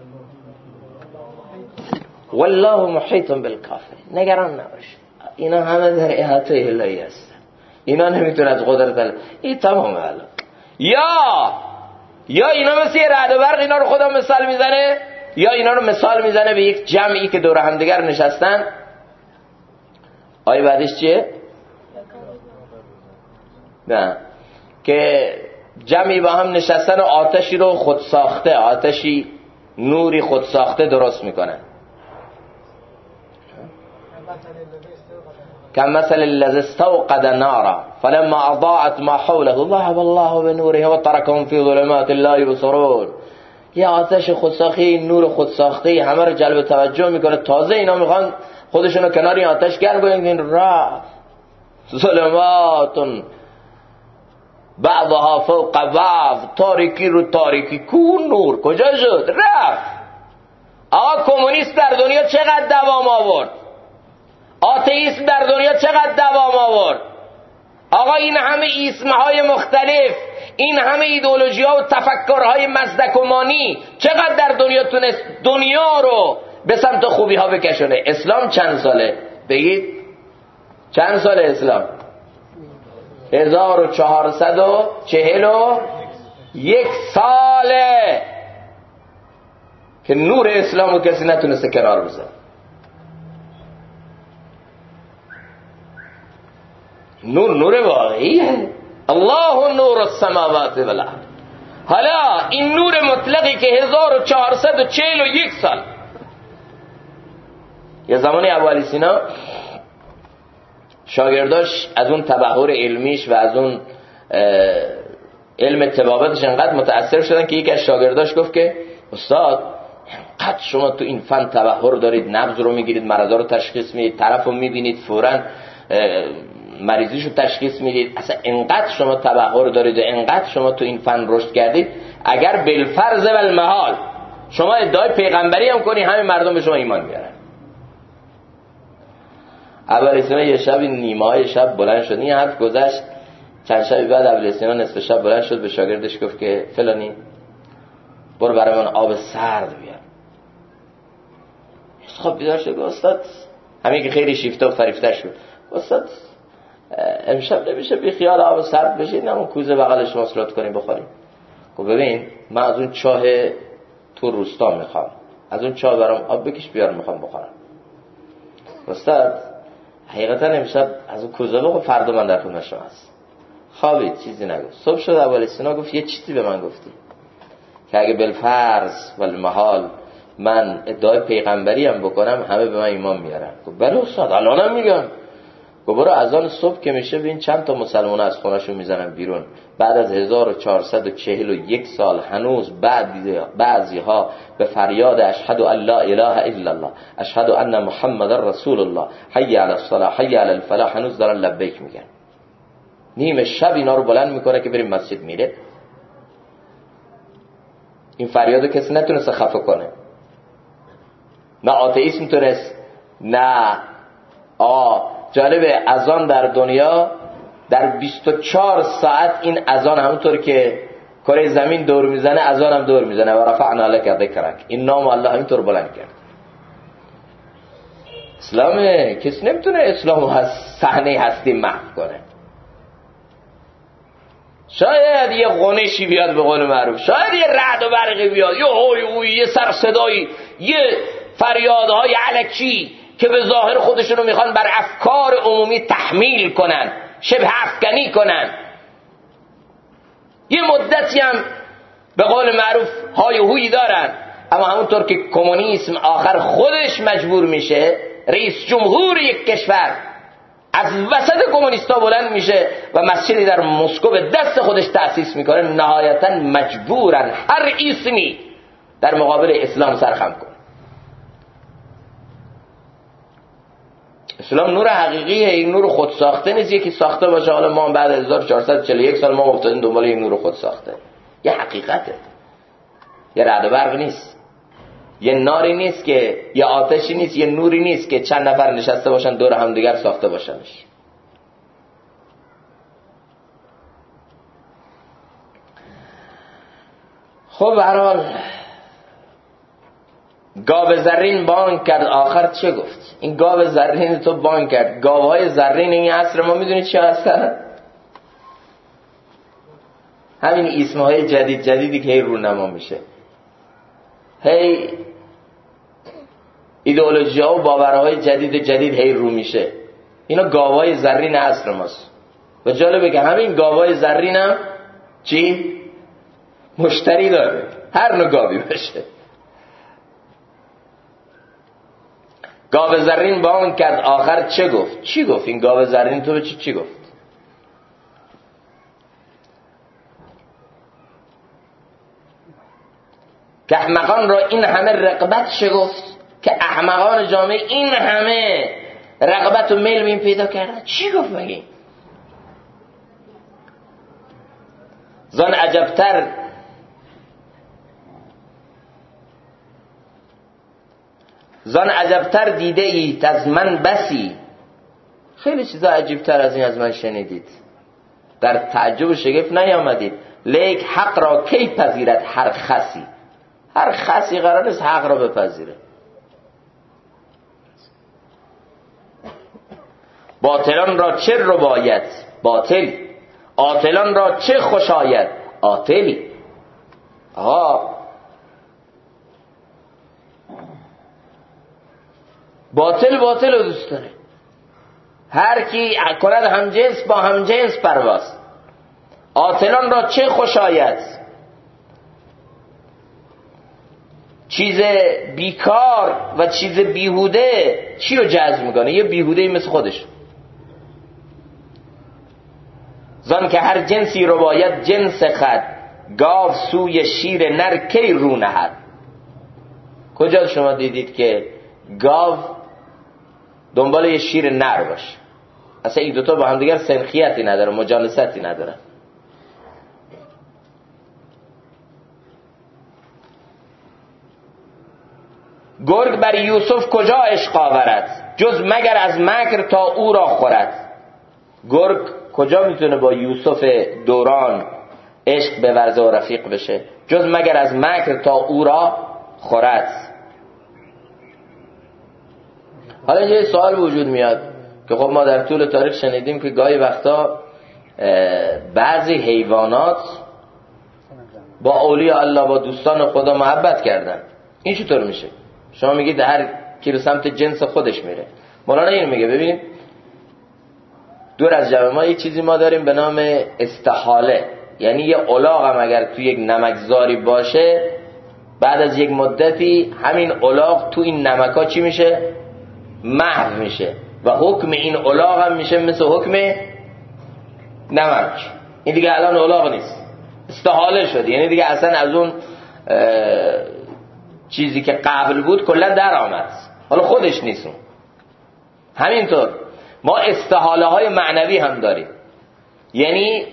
والله محیط بالکافر. نگران نباش، اینا همه در احاطه الهی هستن، اینا نمیتونه از قدرت الله. این تمامه. الان یا اینا مثل یه رعد و برق اینا رو خدا مثال میزنه، یا اینا رو مثال میزنه به یک جمعی که دور همدیگر نشستن. آیه بعدش چیه؟ نه، که جمعی با هم نشستن و آتشی رو خود ساخته، آتشی نوری خود ساخته درست میکنن. كمثل الذي استوقد نارا فلما اضاءت ما حوله ذهب الله بنوره وتركهم في ظلمات لا يبصرون. یه آتش خودساخته، نور خودساخته همه رو جلب توجه میکنه. تازه اینا میخوان خودشونو کنار این آتش گرم کنن، این رفت. ظلمات بعضها فوق بعض، تاریکی رو تاریکی. کون نور کجا شد؟ رفت. آقا کمونیست در دنیا چقدر دوام آورد؟ آتئیسم در دنیا چقدر دوام آورد؟ آقا این همه اسمهای مختلف، این همه ایدئولوژی ها و تفکرهای مزدکمانی چقدر در دنیا تونست دنیا رو به سمت خوبی ها بکشونه؟ اسلام چند ساله؟ بگید چند ساله اسلام؟ 1441 ساله که نور اسلام رو کسی نتونسته کنار بزنه. نور واقعیه. الله نور السماوات و الارض. حالا این نور مطلقی که 1441 سال یه زمانی ابو علی سینا شاگرداش از اون تبحر علمیش و از اون علم طبابتش انقدر متأثر شدن که یکی از شاگرداش گفت که استاد انقدر شما تو این فن تبحر دارید، نبض رو میگیرید، مرضا رو تشخیص میدید، طرف رو میبینید فوراً مریضیشو تشخیص میدید، اصلا انقدر شما تبحر دارید و انقدر شما تو این فن رشد کردید، اگر بالفرض و المحال شما ادعای پیغمبری هم کنی همین مردم به شما ایمان میارن. ابو سینا یه شب نیمه‌های شب بلند شد، این حرف گذشت چند شب بعد ابو سینا نصف شب بلند شد به شاگردش گفت که فلانی برو برای من آب سرد بیار. خب بیدار شد استاد، همین که خیلی شیفته و فریفته شد، استاد امشب نمیشه بی خیال آب سرد بشید، اون کوزه بغلش وصلات کنیم بخوریم. گفت ببین من از اون چاه تو روستا میخوام، از اون چاه برام آب بکش بیار میخوام بخورم. استاد حقیقتا امشب از اون کوزه بخور، فردا من در خدمت شما هست. خوابید، چیزی نگفت. صبح شد ابو علی سینا گفت یه چیزی به من گفتی که اگه بالفرض و المحال من ادعای پیغمبری هم بکنم همه به من ایمان میارن. گفت بله استاد الانم میگم. گفت برو اذان صبح که میشه ببین چند تا مسلمان از خونه‌شون میزنن بیرون، بعد از 1441 سال هنوز بعضی‌ها به فریاد اشهد ان لا اله الا الله، اشهد ان محمد رسول الله، حی علی الصلاة، حی علی الفلاح، هنوز دارن لبیک میگن. نیم شب اینا رو بلند میکنه که بریم مسجد میره. این فریادو کسی نتونست خفه کنه، نه آتئیسم تونست، نه جالبه اذان در دنیا در 24 ساعت این اذان همونطور که کره زمین دور میزنه اذان هم دور میزنه. و رفعنا لک ذکرک، این نام الله همینطور بلند کرد. اسلام کسی نمیتونه اسلامو از صحنه هستی محو کنه. شاید یه غنشی بیاد به قول معروف، شاید یه رعد و برقی بیاد، یه هوی هوی، یه سر صدایی، یه فریادهای الکی که به ظاهر خودشونو میخوان بر افکار عمومی تحمیل کنن، شبه افکنی کنن. یه مدتی هم به قول معروف های هوی دارن، اما همونطور که کمونیسم آخر خودش مجبور میشه، رئیس جمهور یک کشور از وسط کمونیستا بلند میشه و مسجدی در مسکو به دست خودش تأسیس میکنه، نهایتا مجبورن هر اسمی در مقابل اسلام سرخم کنه. اسلام نور حقیقیه، این نور خود ساخته نیست، یکی ساخته باشه حالا ما بعد 1441 سال ما افتادیم دنبال این نور خود ساخته. یه حقیقته، یه رعد و برق نیست، یه ناری نیست که، یه آتشی نیست، یه نوری نیست که چند نفر نشسته باشن دور هم دیگر ساخته باشنش. خب به هر حال گاو زرین بانگ کرد، آخر چه گفت؟ این گاو زرین تو بانگ کرد. گاوهای زرین این عصر ما میدونید چه هستن؟ همین اسمهای جدیدی که هی رونما میشه، هی ایدئولوژی ها و باورهای جدید هی رو میشه، اینا گاوهای زرین عصر ماست. و جالبه که همین گاوهای زرین هم چی؟ مشتری داره، هر نوع گاوی باشه. گاو زرین بانگ کرد، آخر چه گفت؟ چی گفت این گاو زرین؟ تو به چی گفت؟ که احمقان را این همه رغبت شگفت، که احمقان جامعه این همه رغبت و میل به این پیدا کردن. چی گفت مگه؟ زان عجبتر دیده اید از من بسی، خیلی چیزا عجیبتر از این از من شنیدید، در تعجب و شگفت نیامدید. لیک حق را کی پذیرد هر خسی؟ هر خسی قرار است حق را بپذیره. باطلان را چه ربایت؟ باطل. عاطلان را چه خوشایت؟ عاطلی. باطل رو دوست داره. هر کی کند هم جنس با هم جنس پرواز. عاطلان را چه خوش آید. چیز بیکار و چیز بیهوده چی رو جذب میکنه؟ یه بیهوده مثل خودش. زان که هر جنسی رو باید جنس خود، گاو سوی شیر نر کی رو نهد. کجا شما دیدید که گاو دنبال یه شیر نر باشه؟ اصلا این دوتا با هم دیگر سنخیتی نداره، مجانستی نداره. گرگ بر یوسف کجا عشق آورد، جز مگر از مکر تا او را خورد. گرگ کجا میتونه با یوسف دوران عشق بورزه و رفیق بشه؟ جز مگر از مکر تا او را خورد. حالا یه سوال وجود میاد که خب ما در طول تاریخ شنیدیم که گاهی وقتا بعضی حیوانات با اولیاء الله، با دوستان خدا محبت کردن. این چطور میشه؟ شما میگید هر کی به سمت جنس خودش میره. مولانا این میگه ببینید دور از جمع ما یه چیزی ما داریم به نام استحاله، یعنی یه الاغ هم اگر تو یک نمکزاری باشه بعد از یک مدتی همین الاغ تو این نمکا چی میشه؟ محو میشه و حکم این الاغ هم میشه مثل حکم نمک. این دیگه الان الاغ نیست، استحاله شد، یعنی دیگه اصلا از اون چیزی که قبل بود کلا در آمد، حالا خودش نیست. همینطور ما استحاله های معنوی هم داریم، یعنی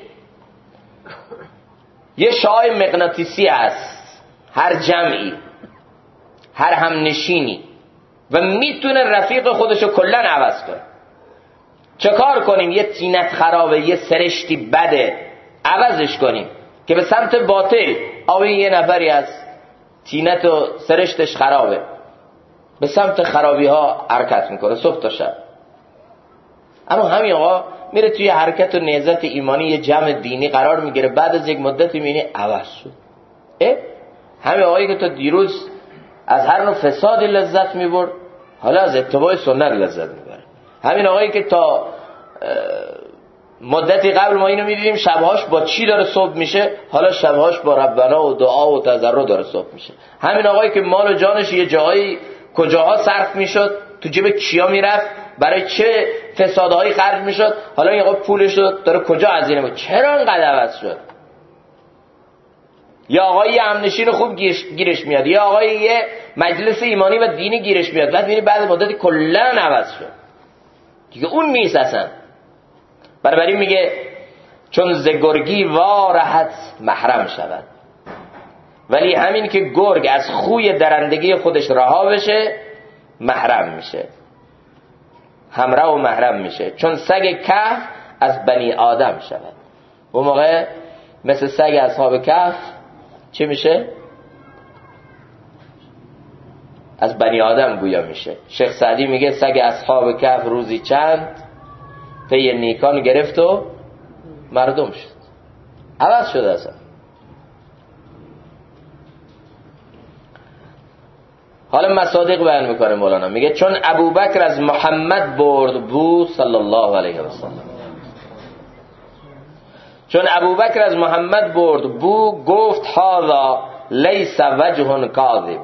یه شعاع مغناطیسی هست هر جمعی، هر همنشینی، و میتونه رفیق خودشو کلا عوض کنه. چه کار کنیم؟ یه تینت خرابه، یه سرشتی بده، عوضش کنیم که به سمت باطل. آوی یه نفری از تینت و سرشتش خرابه، به سمت خرابی ها حرکت میکنه صبح تا شب. اما همین آقا میره توی حرکت و نهضت ایمانی یه جمع دینی قرار میگیره، بعد از یک مدتی میبینی عوض شد. همین آقایی که تا دیروز از هر نوع فسادی لذت میبرد حالا از اتباع سنت لذت میبره. همین آقایی که تا مدتی قبل ما اینو میدیدیم شبهاش با چی داره صبح میشه، حالا شبهاش با ربنا و دعا و تضرع داره صبح میشه. همین آقایی که مال و جانش یه جایی کجاها صرف میشد، تو جیب کیا میرفت، برای چه فسادهایی خرج میشد، حالا این آقا پولش داره کجا هزینه میکنه. چرا انقدر عوض شد؟ یا آقای یه همنشین خوب گیرش میاد، یا آقای یه مجلس ایمانی و دینی گیرش میاد، بعد میبینی بعد مدتی کلا عوض شد دیگه اون نیست اصلا. برابری میگه چون ز گرگی وارهت محرم شود، ولی همین که گرگ از خوی درندگی خودش رها بشه محرم میشه، همراه و محرم میشه. چون سگ کهف از بنی آدم شود. اون موقع مثل سگ اصحاب کهف چه میشه؟ از بنی آدم گویا میشه. شیخ سعدی میگه سگ اصحاب کهف روزی چند پی نیکان گرفت و مردم شد. عوض شد اصلا. حالا مصادیق بیان میکنه مولانا، میگه چون ابوبکر از محمد برد بو صلی الله علیه و سلم، چون ابوبکر از محمد برد بو گفت هذا لیس وجه کاذب.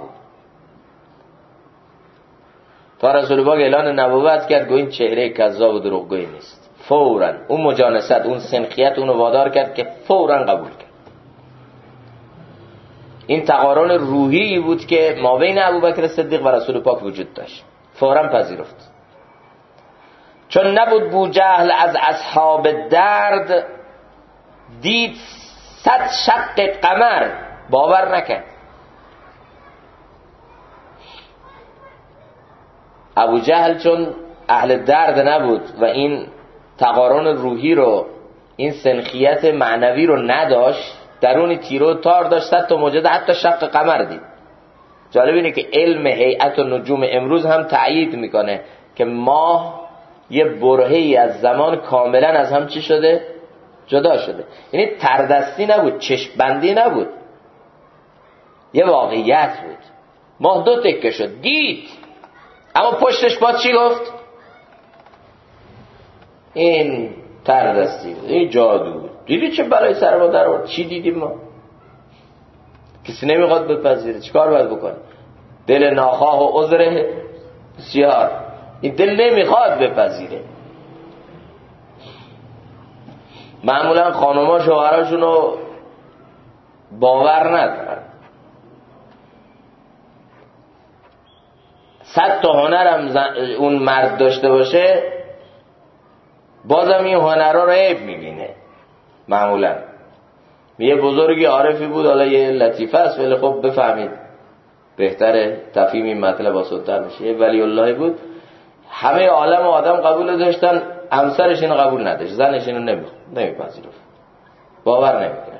تا رسول پاک اعلان نبوت کرد، گفت این چهره کذاب و دروغگویی نیست. فوراً اون مجانست، اون سنخیت اونو وادار کرد که فوراً قبول کرد. این تقارن روحی بود که ما بین ابوبکر صدیق و رسول پاک وجود داشت، فوراً پذیرفت. چون نبود بوجهل از اصحاب درد، دید 100 شق قمر باور نکرد. ابو جهل چون اهل درد نبود و این تقارن روحی رو، این سنخیت معنوی رو نداشت، درون تیرو تار داشت، 100 تا موجود حتی شق قمر دید. جالب اینه که علم هیئت و نجوم امروز هم تأیید میکنه که ماه یه برهه‌ای از زمان کاملا از هم چی شده؟ جدا شده. یعنی تردستی نبود، چشم بندی نبود، یه واقعیت بود. ماه 2 تکه شد، دید، اما پشتش با چی گفت؟ این تردستی بود، این جادو بود. دیدی چه بلای سر ما در آورد؟ چی دیدیم ما؟ کسی نمیخواد بپذیره، چیکار باید بکنه؟ دل ناخواه و عذر بسیار، این دل نمیخواد بپذیره. معمولا خانوما شوهراشونو باور ندارن. 100 تا هنرم اون مرد داشته باشه بازم این هنرها رو عیب میبینه. معمولا یه بزرگی عارفی بود، حالا یه لطیفه است ولی خب بفهمید بهتره تفهیم این مطلب آسان‌تر میشه. یه ولی الله بود، همه عالم و آدم قبول داشتن، همسرش اینو قبول نداشت، زنش اینو نمیپذیرفت، باور نمیکنه.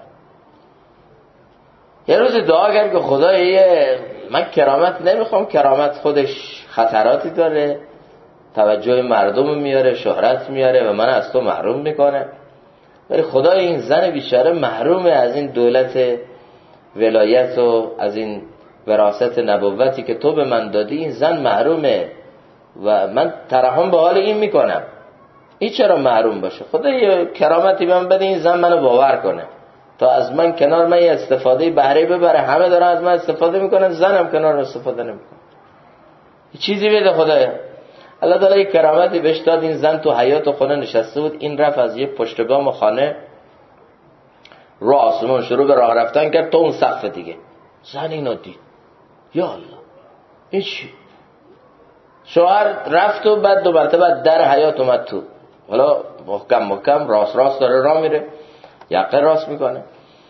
یه روز دعا کرد که خدایا من کرامت نمیخوام، کرامت خودش خطراتی داره، توجه مردم میاره، شهرت میاره و من از تو محروم میکنه. ولی خدای این زن بیچاره محروم از این دولت ولایت و از این وراثت نبوتی که تو به من دادی، این زن محرومه و من ترحم به حال این میکنم. این چرا محروم باشه؟ خدای کرامتی من بده این زن منو باور کنه تا از من کنار من یه استفاده بهره ببره. همه دارن از من استفاده میکنن، زنم کنار استفاده نمیکنه. یه چیزی بده خدایا. الله تعالی یک کرامتی بهش داد. این زن تو حیاط خونه نشسته بود، این رفت از یه پشت بام خانه رو آسمون شروع به راه رفتن کرد تا اون سقف دیگه. زن اینو دید، یا الله این چی؟ شوهر رفت و بعد 2 مرتبه در حیاط اومد تو. حالا محکم راست داره راه میره، یقه راست میکنه.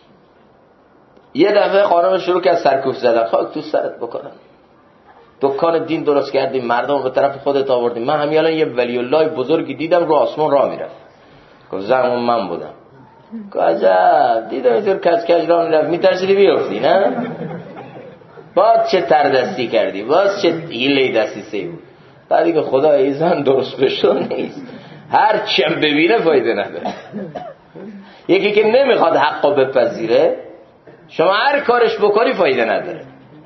یه دفعه خانم شروع کرد سرکوف زدن، خاک تو سرت بکنن، دکان دین درست کردیم، مردم به طرف خودت آوردیم. من همین الان یه ولی الله بزرگی دیدم رو آسمان راه میرفت. گفت زن من بودم. گفت عجب، دیدم اینطور کج راه میرفت، میترسیدی بیفتی نه؟ باز چه تردستی کردی، باز چه حیله دسیسه. بعدی که خدا ایزان درست بشو نیست، هر چیم ببینه فایده نداره. یکی که نمیخواد حقو بپذیره، شما هر کارش بکنی فایده نداره،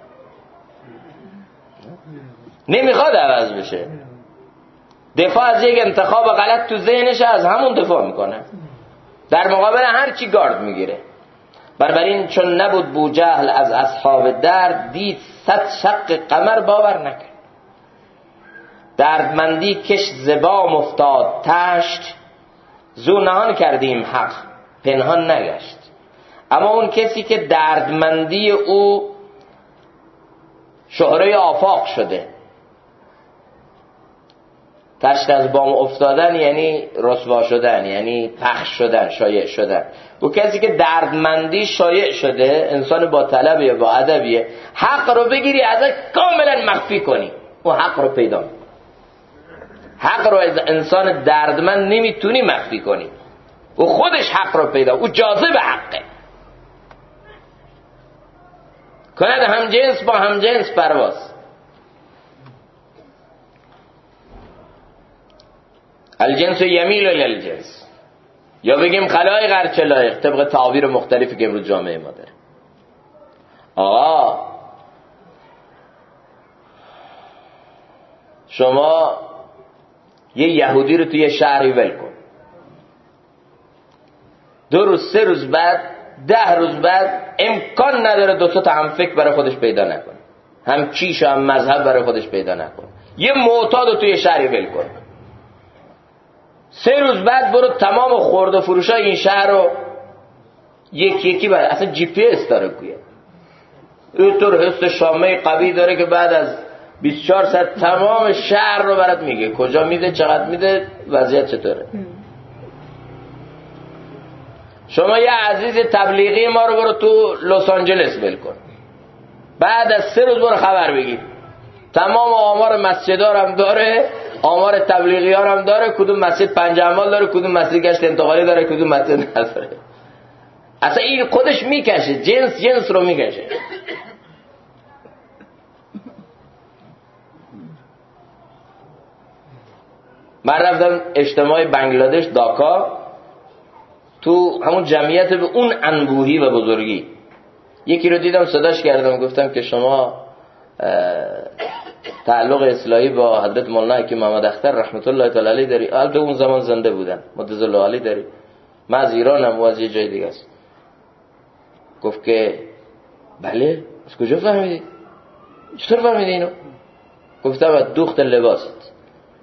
نمیخواد عوض بشه. دفاع از یک انتخاب غلط تو ذهنش از همون دفاع میکنه، در مقابل هر چی گارد میگیره. بنابراین چون نبود بوجهل از اصحاب درد، دید 100 شق قمر باور نکرد. دردمندی کش زبام افتاد تشت، زو نهان کردیم حق پنهان نگشت. اما اون کسی که دردمندی او شهره آفاق شده، تشت از بام افتادن یعنی رسوا شدن، یعنی پخش شدن، شایع شدن. او کسی که دردمندی شایع شده، انسان با طلبیه، با ادبیه، حق رو بگیری ازش کاملا مخفی کنی، او حق رو پیدا می‌کنه. حق رو از انسان دردمند نمیتونی مخفی کنی، او خودش حق رو پیدا، او جاذب حقه. کند هم جنس با هم جنس پرواز. الجنس یمیل الی الجنس، یا بگیم خلایق هرچه لایق، طبق تعابیر مختلفی که امروز جامعه ما داره. آقا شما یه یهودی رو توی شهری ول کن، 2 روز 3 روز بعد 10 روز بعد امکان نداره 2 تا هم فکر برای خودش پیدا نکنه، هم کیش و هم مذهب برای خودش پیدا نکنه. یه معتاد رو توی شهری ول کن، 3 روز بعد برو تمام خرده فروشای این شهر رو یکی برای، اصلا جی پی اس داره گویا، اینطور حس شامه قوی داره که بعد از 24 ساعت تمام شهر رو برات میگه، کجا میده، چقدر میده، وضعیت چطوره. شما یه عزیز تبلیغی ما رو برو تو لس آنجلس ول کن، بعد از 3 روز برو خبر بگیر، تمام آمار مسجدها هم داره، آمار تبلیغی ها هم داره، کدوم مسجد 5 اعمال داره، کدوم مسجد گشت انتقالی داره، کدوم مسجد نداره. اصلا این خودش میکشه، جنس رو میکشه. من رفتم اجتماع بنگلادش داکا، تو همون جمعیت به اون انبوهی و بزرگی، یکی رو دیدم صداش کردم، گفتم که شما تعلق اصلاحی با حضرت مولانا حکیم محمد اختر رحمت الله تعالی علیه داری؟ البته اون زمان زنده بودن، مدظ الله علیه داری؟ من از ایرانم و از یه جای دیگه است. گفت که بله. از کجا فهمیدی؟ چطور فهمیدی اینو؟ گفتم از دوخت لباست.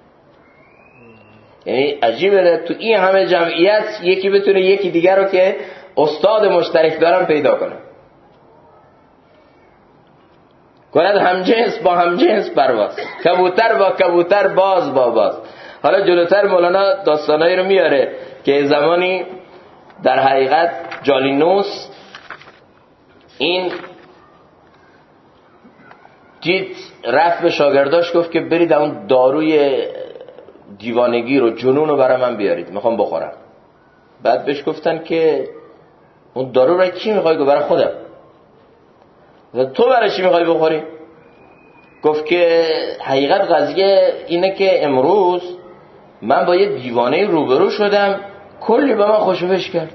یعنی عجیبه تو این همه جمعیت یکی بتونه یکی دیگر رو که استاد مشترک دارن پیدا کنه، کند همجنس با همجنس پرواز، کبوتر با کبوتر باز با باز. حالا جلوتر مولانا داستانایی رو میاره که زمانی در حقیقت جالینوس این دید، رفت به شاگرداش گفت که برید اون داروی دیوانگی رو، جنون رو برای من بیارید، میخوام بخورم. بعد بهش گفتن که اون دارو رو کی میخوای؟ گفت برای خودم. تو برای چی میخوای بخوری؟ گفت که حقیقت قضیه اینه که امروز من با یه دیوانه روبرو شدم، کلی به من خوشوش کرد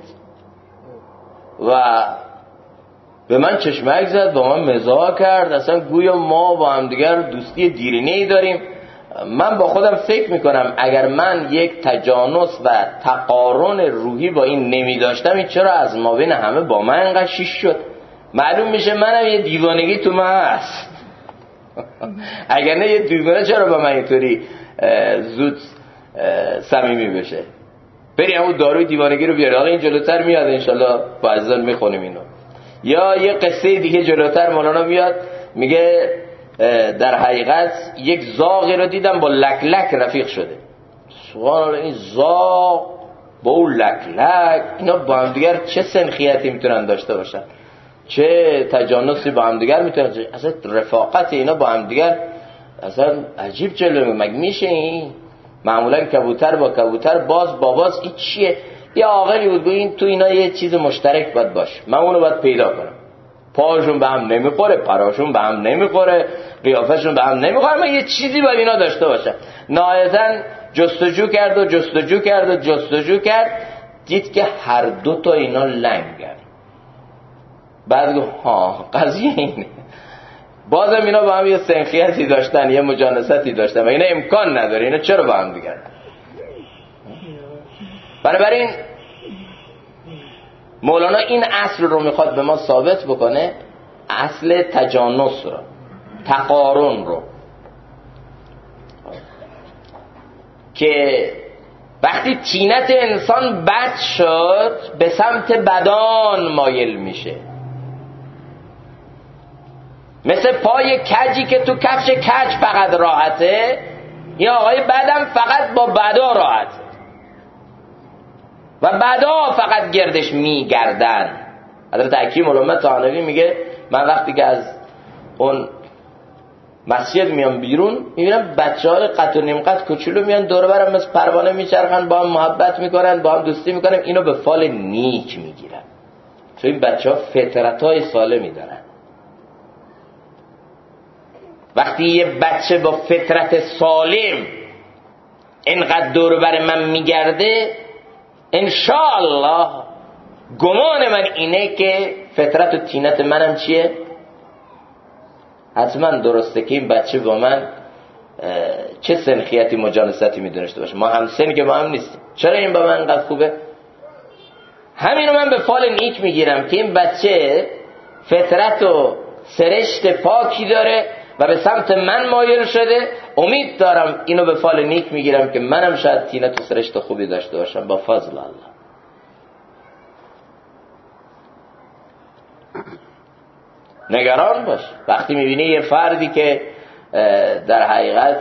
و به من چشمک زد، با من مزاح کرد، اصلا گویا ما با هم دیگر دوستی دیرینه‌ای داریم. من با خودم فکر میکنم اگر من یک تجانس و تقارن روحی با این نمی داشتم، این چرا از ما بین همه با من اینقدر شیش شد؟ معلوم میشه منم یه دیوانگی تو من هست. اگر نه یه دیوانه چرا با من اینطوری زود صمیمی بشه؟ بریم اون داروی دیوانگی رو بیاره. آقا این جلوتر میاد انشالله با عزیزان میخونیم اینو. یا یه قصه دیگه جلوتر مولانا میاد میگه در حقیقت یک زاغی رو دیدم با لک لک رفیق شده. سبحان الله، این زاغ با اون لک لک، اینا با هم دیگر چه سنخیتی میتونن داشته باشن، چه تجانسی با هم دیگر میتونن، اصلا رفاقت اینا با هم دیگر اصلا عجیب جلوه. مگه میشه این؟ معمولا کبوتر با کبوتر باز با باز، این چیه؟ یه عاقلی بود این تو اینا یه چیز مشترک باید باشه، من اونو باید پیدا کنم. پاشون به هم نمیخوره، پراشون به هم نمیخوره، قیافشون به هم نمیخوره، من یه چیزی باید اینا داشته باشه. نهایتاً جستجو کرد، دید که هر دو تا اینا لنگن. بعد گفت ها قضیه اینه. بازم اینا با هم یه سنخیتی داشتن، یه مجانستی داشتن و اینا امکان نداره، اینا چرا با هم دیگر؟ بنابراین مولانا این اصل رو میخواد به ما ثابت بکنه، اصل تجانس رو، تقارن رو، که وقتی طینت انسان بد شد به سمت بدان مایل میشه. مثل پای کجی که تو کفش کج فقط راحته، یا آقای بدم فقط با بدا راحته و بدا فقط گردش میگردن. حضرت حکیم علامه طحاوی میگه من وقتی که از اون مسجد میام بیرون میبینم بچه‌های قد و نیم قد کوچولو میان دور برم مثل پروانه میچرخن، با هم محبت میکنن، با هم دوستی میکنن، اینو به فال نیک میگیرن، چون این بچه‌ها فطرت‌های سالمی دارن. وقتی یه بچه با فطرت سالم اینقدر دور بر من میگرده، انشاءالله گمان من اینه که فطرت و طینت منم چیه؟ حتما درسته که این بچه با من چه سنخیتی مجانستی میدونشته باشه. ما هم سن که با هم نیستیم، چرا این با من اینقدر خوبه؟ همینو من به فال نیک میگیرم که این بچه فطرت و سرشت پاکی داره و به سمت من مایل شده. امید دارم اینو به فال نیک میگیرم که منم شاید طینت و سرشت خوبی داشته باشم با فضل الله. نگران باش وقتی میبینی یه فردی که در حقیقت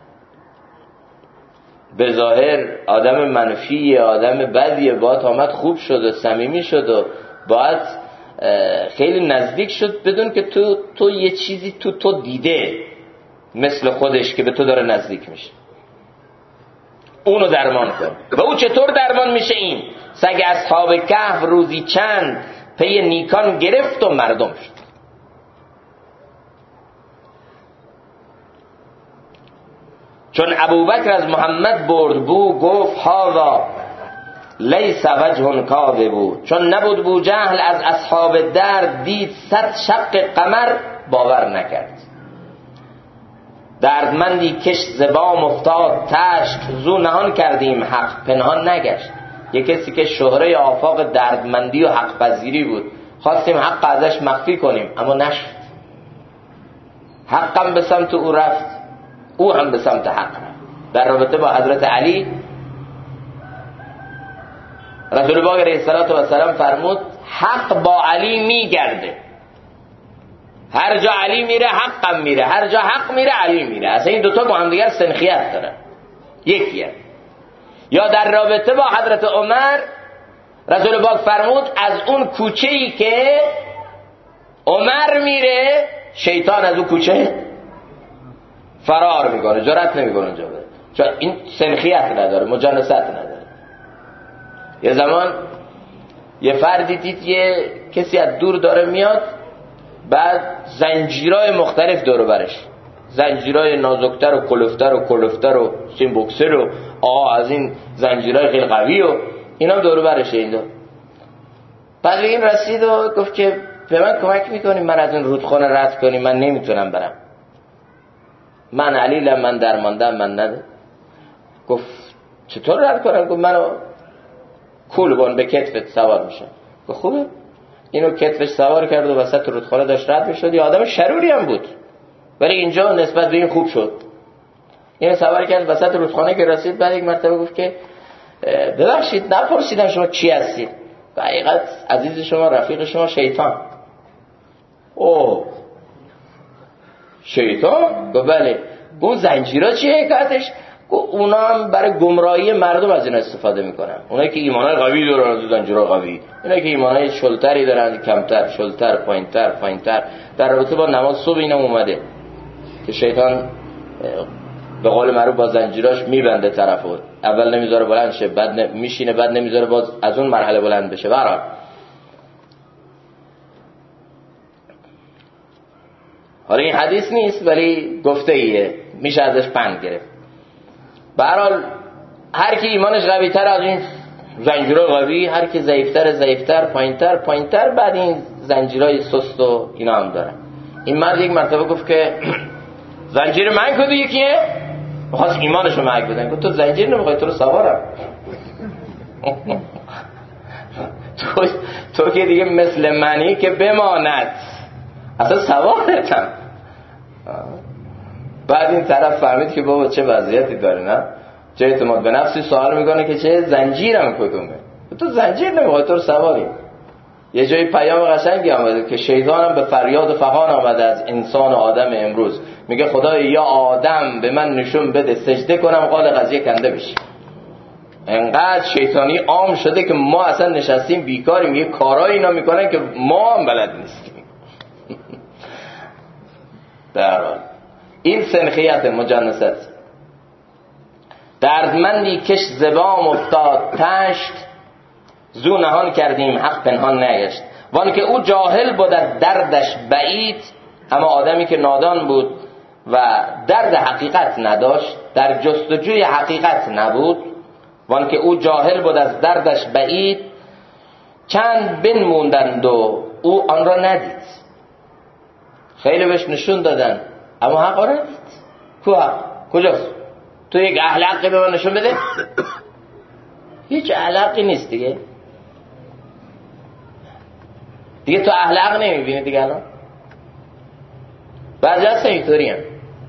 به ظاهر آدم منفی، آدم بدیه، باید آمد خوب شد و صمیمی شد و باید خیلی نزدیک شد، بدون که تو یه چیزی تو دیده مثل خودش که به تو داره نزدیک میشه، اونو درمان کن. و او چطور درمان میشه؟ این سگ اصحاب کهف روزی چند پی نیکان گرفت و مردم شد. چون ابوبکر از محمد برد بو، گفت هاذا لیس وجه کاذب. چون نبود بو جهل از اصحاب در، دید 100 شق قمر باور نکرد. دردمندی کش زبام افتاد تشک، زو نهان کردیم حق پنهان نگشت. یه کسی که شهره آفاق دردمندی و حق پذیری بود، خواستیم حق ازش مخفی کنیم اما نشد. حقم به سمت او رفت، او هم به سمت حق رفت. در رابطه با حضرت علی رسول الله علیه السلام فرمود حق با علی میگرده، هر جا علی میره حقم میره، هر جا حق میره علی میره. اصلا این دوتا با هم دیگر سنخیت دارن، یکیه. یا در رابطه با حضرت عمر رسول الله فرمود از اون کوچه‌ای که عمر میره شیطان از اون کوچه فرار میکنه، جرأت نمیکنه اونجا بره، چون این سنخیت نداره، مجانست نداره. یه زمان یه فردی دید یه کسی از دور داره میاد، بعد زنجیرهای مختلف دور برش، زنجیرهای نازکتر و کلفتر و سیم بوکسر و از این زنجیرهای خیلی قوی و اینا دور برشه. این دو بعد به این رسید و گفت که به من کمک میکنی من از این رودخانه رد کنی، من نمیتونم برم، من علیلم، من درماندم، من نده. گفت چطور رد کنم؟ گفت منو کولبان به کتفت سوار میشم. گفت خوبه. اینو کتفش سوار کرد و وسط رودخانه داشت رد میشد. یه آدم شروری هم بود ولی اینجا نسبت به این خوب شد. اینو سوار کرد وسط رودخانه که رسید، بعد یک مرتبه گفت که ببخشید نپرسیدم شما کی هستید؟ و حقیقت عزیز شما رفیق شما شیطان. اوه شیطان؟ گفت بله. اون زنجیرها چیه حکایتش؟ اونا هم برای گمراهی مردم از این استفاده میکنن. اونایی که ایمانای قوی دارن از زنجیرها قوی، اونایی که ایمانای شلتری دارن کمتر، شلتر، پایینتر. در رابطه با نماز صبح اینم اومده که شیطان به قول معروف با زنجیراش میبنده طرفو، اول نمیذاره بلند شه، بعد میشینه، بعد نمیذاره باز از اون مرحله بلند بشه. برحال حالا این حدیث نیست ولی گفته ایه، میشه ازش پند گرفت. برحال هر کی ایمانش قوی تر از این زنجیرهای قوی، هر کی ضعیفتر، پایینتر، بعد این زنجیرهای سست و اینا هم دارن. این مرد یک مرتبه گفت که زنجیر من کدو یکیه؟ میخواست ایمانشو محک بدن. گفت تو زنجیر نمیخوای، تو رو سوارم. تو که دیگه مثل منی که بماند، اصلا سوارتم. بعد این طرف فهمید که بابا چه وضعیتی داره، نه چه اعتماد به نفسی، سوال میکنه که چه زنجیرم کدومه. تو زنجیر نمیخوای، تو رو سواریم. یه جایی پیام قشنگی آمده که شیطانم به فریاد فغان آمده از انسان و آدم امروز، میگه خدای یا آدم به من نشون بده سجده کنم قال قضیه کنده بشه. انقدر شیطانی عام شده که ما اصلا نشستیم بیکاریم، یه کارایی اینا میکنن که ما هم بلد نیستیم. در حال این سنخیت مجانست. دردمندی کش زبام افتاد تشت، زو نهان کردیم حق پنهان نگشت. وان که او جاهل بود دردش بعید، اما آدمی که نادان بود و درد حقیقت نداشت، در جستجوی حقیقت نبود. وان که او جاهل بود از دردش بعید، چند بنموندند و او آن را ندید. خیلی بهش نشون دادن اما حق را ندید. کو حق؟ کجاست؟ تو یک اهل حقی به من نشون بده؟ هیچ اهل حقی نیست دیگه تو اهل حق نمیبینی دیگه. الان بعضی هست اینطوری هم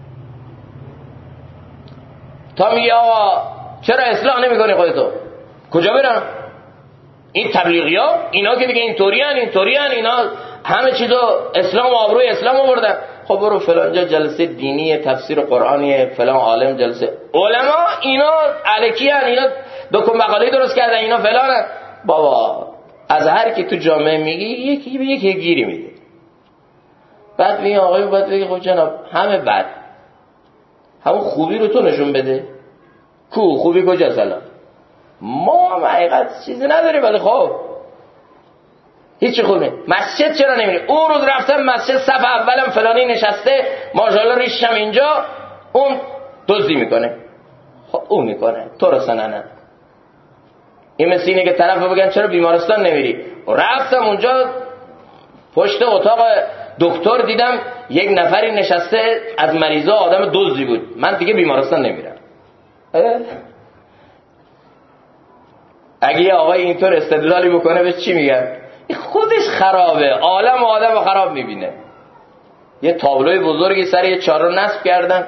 تا میگی آقا چرا اصلاح نمی کنی خودتو؟ کجا برن؟ این تبلیغی ها اینا که دیگه اینطوری هن اینا همه چیزو اسلام و آبروی اسلام آوردن. خب برو فلان جا جلسه دینی تفسیر قرآنی فلان عالم جلسه علما، اینا الکی هن، اینا دکون مقاله درست کردن، اینا فلان هن. بابا از هر کی تو جامعه میگی یکی گیری میده. بعد میگه آقای باید بگی خب جناب همه بد، همون خوبی رو تو نشون بده. کو خوبی کجاست الان؟ ما هم حقیقت چیزی نداریم ولی خب هیچ خوبی. مسجد چرا نمیری؟ اون روز رفتم مسجد صف اولم فلانی نشسته ماشاءالله ریشم اینجا، اون دزدی میکنه. خب اون میکنه تو رو سننه. این مثل اینه که طرف بگن چرا بیمارستان نمیری؟ رفتم اونجا پشت اتاق دکتر دیدم یک نفری نشسته از مریضا آدم دزدی بود، من دیگه بیمارستان نمیرم. اگه یه آقای اینطور استدلالی بکنه بهش چی میگن؟ این خودش خرابه، عالم و آدم رو خراب میبینه. یه تابلوی بزرگی سر یه چهارراه نصب کردن،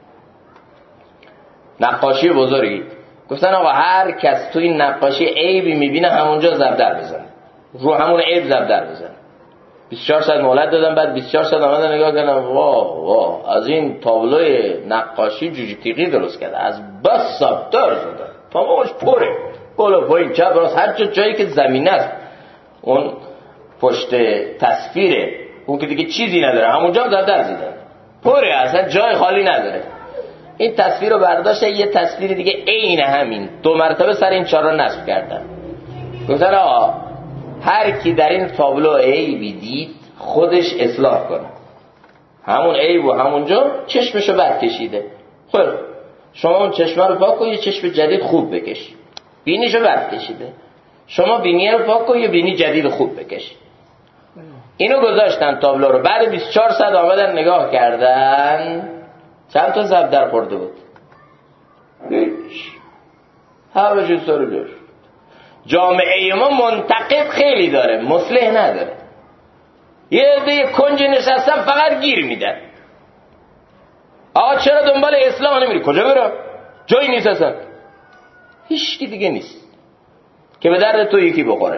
نقاشی بزرگی، گفتن آقا هر کس تو این نقاشی عیبی میبینه همونجا زبدر بزنه، رو همون عیب زبدر بزنه. 24 ساعت مهلت دادن، بعد 24 ساعت آمدن نگاه کردن، واه از این تابلوی نقاشی جوجه تیغی درست کرده، از بس زبدر زدن، تمامش پره، بالا پایین چپ راست، هر جایی که زمین است اون پشت تصویره، اون که دیگه چیزی نداره همونجا زبدر زدن، پره، اصلا جای خالی نداره. این تصویر رو برداشته یه تصویر دیگه عین همین 2 مرتبه سر این چهارراه نصب کردن. گفتن آقا هر کی در این تابلو عیبی دید خودش اصلاح کنه، همون عیب و همونجا چشمشو برکشیده. خب شما اون چشمه رو پاک کن، یه چشم جدید خوب بکش. بینیشو برکشیده، شما بینی رو پاک کن، یه بینی جدید خوب بکش. اینو گذاشتن تابلو رو، بعد 24 ساعت آمدن نگاه کردن، چند تا زبدر خورده بود؟ هیچ. همه چیز سر جاش. جامعه ما منتقد خیلی داره، مصلح نداره. یه عده کنج نشستن فقط گیر میدن. آقا چرا دنبال اصلاح نمیری؟ کجا برم؟ جایی نیست اصلا. هیچ کی دیگه نیست که به درد تو یکی بخوره.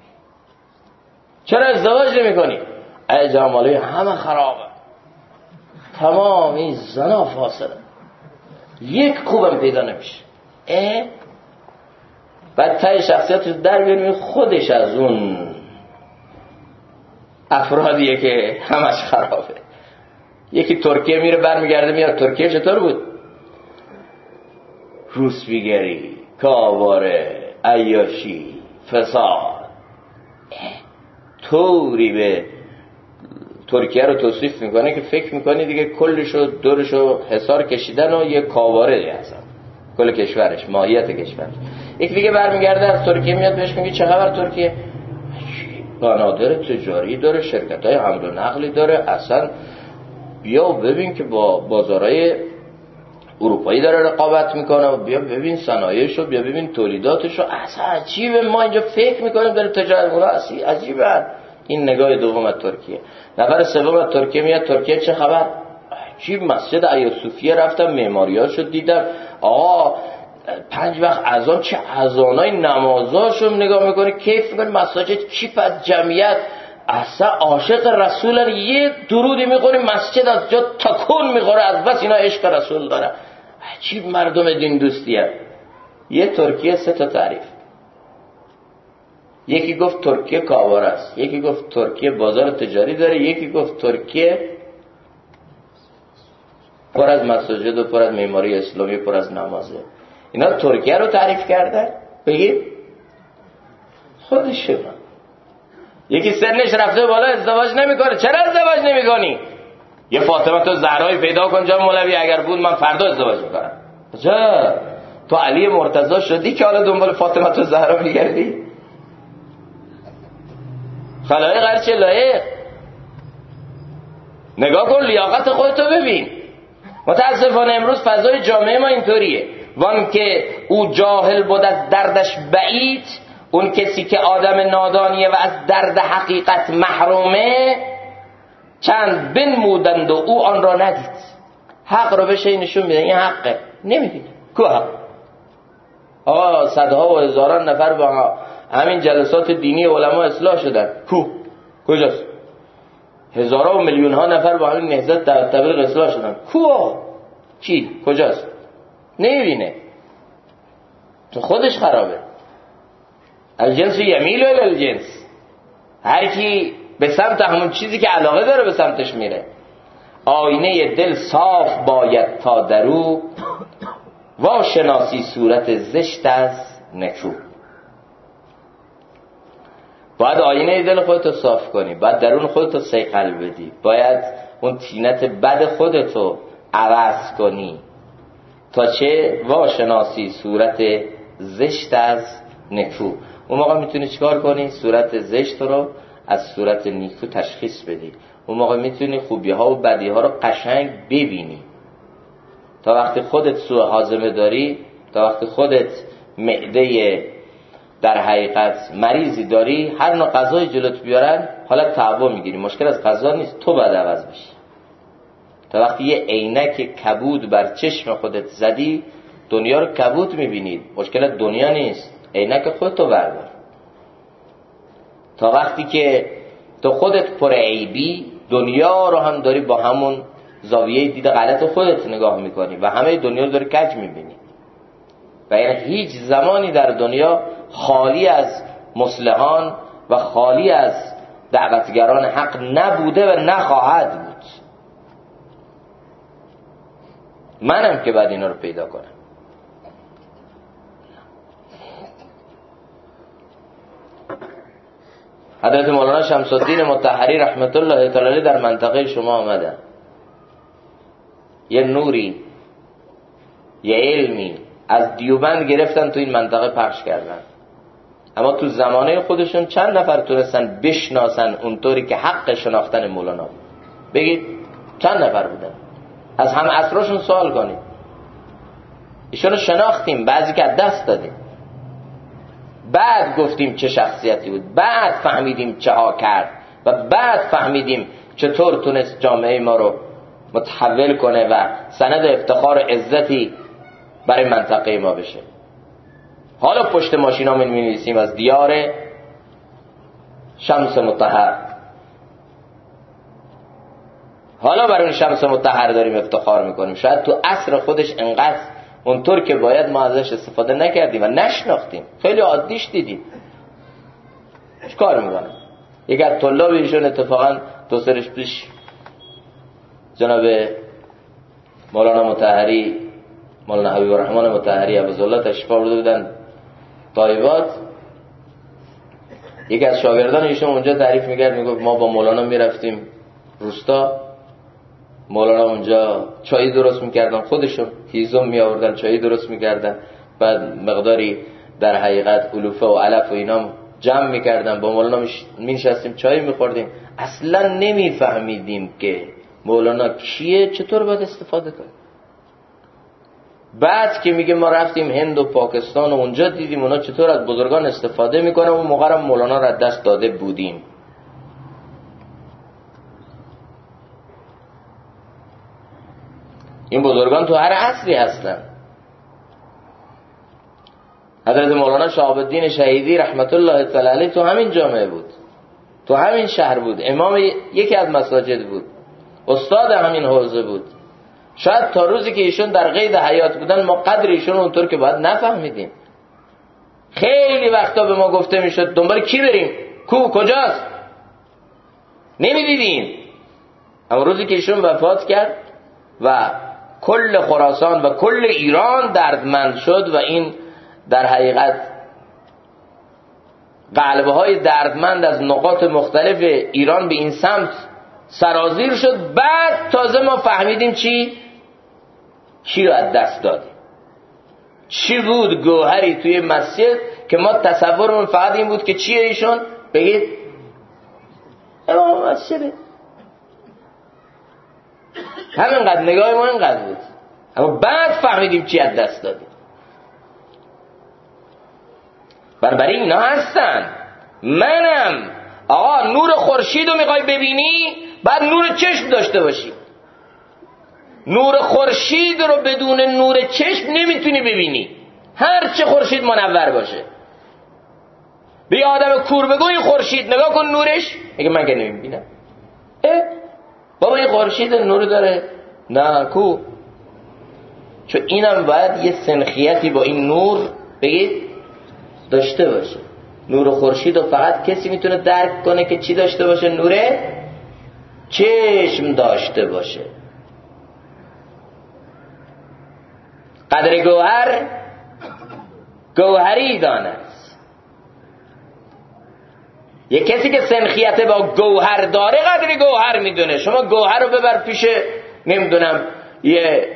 چرا ازدواج نمی کنی؟ ای جامعه همه خرابه، تمام این زنا فاسده، یک خوبم پیدا نمیشه. بعد تای شخصیت رو در بیاریم خودش از اون افرادیه که همش خرابه. یکی ترکیه میره برمیگرده میاد ترکیه چطور بود؟ روسپیگری، کاواره، عیاشی، فساد، طوری به ترکیه رو توصیف میکنه که فکر میکنی دیگه کلشو دورشو حصار کشیدن و یه کاواره هستن کل کشورش، ماهیت کشورش. یک دیگه برمیگرده از ترکیه میاد بهش میگه چه خبر ترکیه؟ بنادر تجاری داره، شرکت‌های حمل و نقلی داره، اصلا بیا ببین که با بازارهای اروپایی داره رقابت میکنه، بیا ببین صنایعشو، بیا ببین تولیداتشو، اصلا عجیبه. ما اینجا فکر میکنیم داره تجارت کنه، عجیبه. این نگاه دوم از ترکیه. نفر سوم از ترکیه میاد ترکیه چه خبر؟ عجیب، مسجد آیا صوفیه رفتم، معماریاشو دیدم، آقا 5 وقت اذان، چه اذانای نمازاشو نگاه میکنه، کیف میکنه، مساجد کیف از جمعیت، اصلا عاشق رسولن. یه درودی میخونی مسجد از جا تکون میخوره، از بس اینا عشق رسول داره. عجیب مردم دین دوستیه. یه ترکیه 3 تا تعریف. یکی گفت ترکیه کاواره است، یکی گفت ترکیه بازار تجاری داره، یکی گفت ترکیه پر از مساجد و پر از معماری اسلامی، پر از نمازه. اینا ترکیه رو تعریف کردن. بگید خودشه. یکی سنش رفته بالا ازدواج نمیکنه. چرا ازدواج نمیکنی؟ یه فاطمه تو زهرایی پیدا کن جان مولوی، اگر بود من فردا ازدواج میکنم. چرا تو علی مرتضی شدی که حالا دنبال فاطمه تو زهرا میگردی؟ خلایق هرچه لایق. نگاه کن لیاقت خودتو ببین. متاسفانه امروز فضای جامعه ما اینطوریه. وان که او جاهل بود از دردش بعید، اون کسی که آدم نادانیه و از درد حقیقت محرومه، چند بنمودند و او آن را ندید. حق رو بشه نشون میدن این حقه، نمیدونه کو حق. آقا صدها و هزاران نفر با همین جلسات دینی علما اصلاح شدن، کجاست؟ هزارها و میلیون ها نفر با همین نهضت تبلیغ اصلاح شدن، کی؟ کجاست؟ نمیبینه. تو خودش خرابه. الجنس یمیل الی الجنس، هر کی به سمت همون چیزی که علاقه داره به سمتش میره. آینه دل صاف باید تا درو، وا شناسی صورت زشت از نکو. باید آینه دل خودتو صاف کنی، باید درون خودتو صیقل بدی، باید اون طینت بد خودتو عوض کنی تا چه؟ وا شناسی صورت زشت از نکو. اون موقع میتونی چیکار کنی؟ صورت زشت رو از صورت نیکو تشخیص بدی. اون موقع میتونی خوبی ها و بدی ها رو قشنگ ببینی. تا وقتی خودت سوء هاضمه داری، تا وقتی خودت معده در حقیقت مریضی داری، هر نوع غذای جلوت بیارن حالا تعبا میگیری، مشکل از غذا نیست، تو باید عوض بشی. تا وقتی یه عینک کبود بر چشم خودت زدی دنیا رو کبود میبینید، مشکل دنیا نیست، عینک خودتو بردار. تا وقتی که تو خودت پر عیبی دنیا رو هم داری با همون زاویه دید غلط خودت نگاه میکنی و همه دنیا رو داری کج میبینی. و یعنی هیچ زمانی در دنیا خالی از مصلحان و خالی از دعوتگران حق نبوده و نخواهد بود. منم که بعد اینا رو پیدا کنم. حضرت مولانا شمس الدین مطهری رحمت الله تعالی علیه در منطقه شما آمدن، یه نوری یه علمی از دیوبند گرفتن تو این منطقه پخش کردن، اما تو زمانه خودشون چند نفر تونستن بشناسن اونطوری که حق شناختن مولانا بود؟ بگید چند نفر بودن؟ از هم عصرشون سوال کنید. ایشونو شناختیم، بعضی که دست دادیم، بعد گفتیم چه شخصیتی بود، بعد فهمیدیم چه ها کرد و بعد فهمیدیم چطور تونست جامعه ما رو متحول کنه و سند افتخار و عزتی برای منطقه ما بشه. حالا پشت ماشینا می‌نویسیم از دیار شمس مطهر، حالا برای شمس مطهر داریم افتخار میکنیم. شاید تو عصر خودش انقدر اونطور که باید ما ازش استفاده نکردیم و نشناختیم، خیلی عادیش دیدیم. چیکار میکنه؟ یک از طلاب ایشون اتفاقا دو سرش پیش جناب مولانا مطهری، مولانا حبیب الرحمن مطهری ابوالله تشریف آورده بودن طایبات. یکی از شاگردان ایشون اونجا تعریف میکرد، میگفت ما با مولانا میرفتیم روستا، مولانا اونجا چای درست میکردن، خودشون هیزم میآوردن چای درست میکردن، بعد مقداری در حقیقت علوفه و علف و اینا جمع میکردن، با مولانا میشستیم چای میخوردیم، اصلا نمیفهمیدیم که مولانا کیه، چطور باید استفاده کنیم. بعد که میگه ما رفتیم هند و پاکستان و اونجا دیدیم اونا چطور از بزرگان استفاده میکنن، اون موقع هم مولانا را دست داده بودیم. این بزرگان تو هر عصری هستن. حضرت مولانا شهاب الدین شهیدی رحمت الله تعالی علیه تو همین جامعه بود، تو همین شهر بود، امام یکی از مساجد بود، استاد همین حوزه بود. شاید تا روزی که ایشون در قید حیات بودن ما قدر ایشون اونطور که باید نفهمیدیم. خیلی وقتا به ما گفته میشد دنبال کی بریم، کجاست، نمیدیدیم. اما روزی که ایشون وفات کرد و کل خراسان و کل ایران دردمند شد و این در حقیقت قلب‌های دردمند از نقاط مختلف ایران به این سمت سرازیر شد، بعد تازه ما فهمیدیم چی رو از دست دادیم. چی بود گوهری توی مسجد که ما تصورمون فقط این بود که چیه ایشون؟ بگید امام مسجده. همینقدر نگاه ما اینقدر بود، اما بعد فهمیدیم چی از دست دادیم. برای اینا هستن. منم آقا نور خورشید رو میخوای ببینی بعد نور چشم داشته باشی. نور خورشید رو بدون نور چشم نمیتونی ببینی، هر چه خورشید منور باشه. به آدم کور بگو این خورشید نگاه کن نورش، میگه من که نمیبینم. بابا این خورشید نور داره، نه کو، چون اینم باید یه سنخیتی با این نور بگید داشته باشه. نور خورشید رو فقط کسی میتونه درک کنه که چی داشته باشه؟ نور چشم داشته باشه. قدر گوهر گوهری داند. یه کسی که سنخیت با گوهر داره قدر گوهر میدونه. شما گوهر رو ببر پیش نمیدونم یه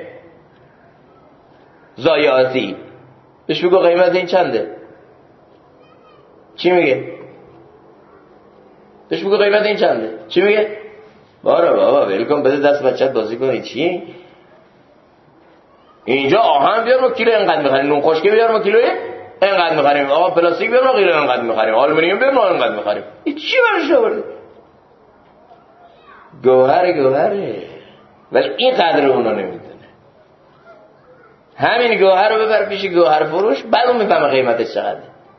زایاتی، بهش بگو قیمت این چنده، چی میگه؟ بهش بگو قیمت این چنده، چی میگه؟ بابا ولکن، بده دست بچت بازی کنی. چی؟ اینجا آهن بیار ما کیلو اینقدر میخوایی، نون خشکی بیار ما کیلویه اینقدر میخریم، آقا پلاستیک بمونه غیر اینقدر میخریم، آلومینیوم بمونه اینقدر میخریم. این چی برش آورده؟ گوهره ولی این قدر اونا نمیدونه. همین گوهر رو ببر پیش گوهر فروش، بعد اون میفهمه قیمتش چقدره.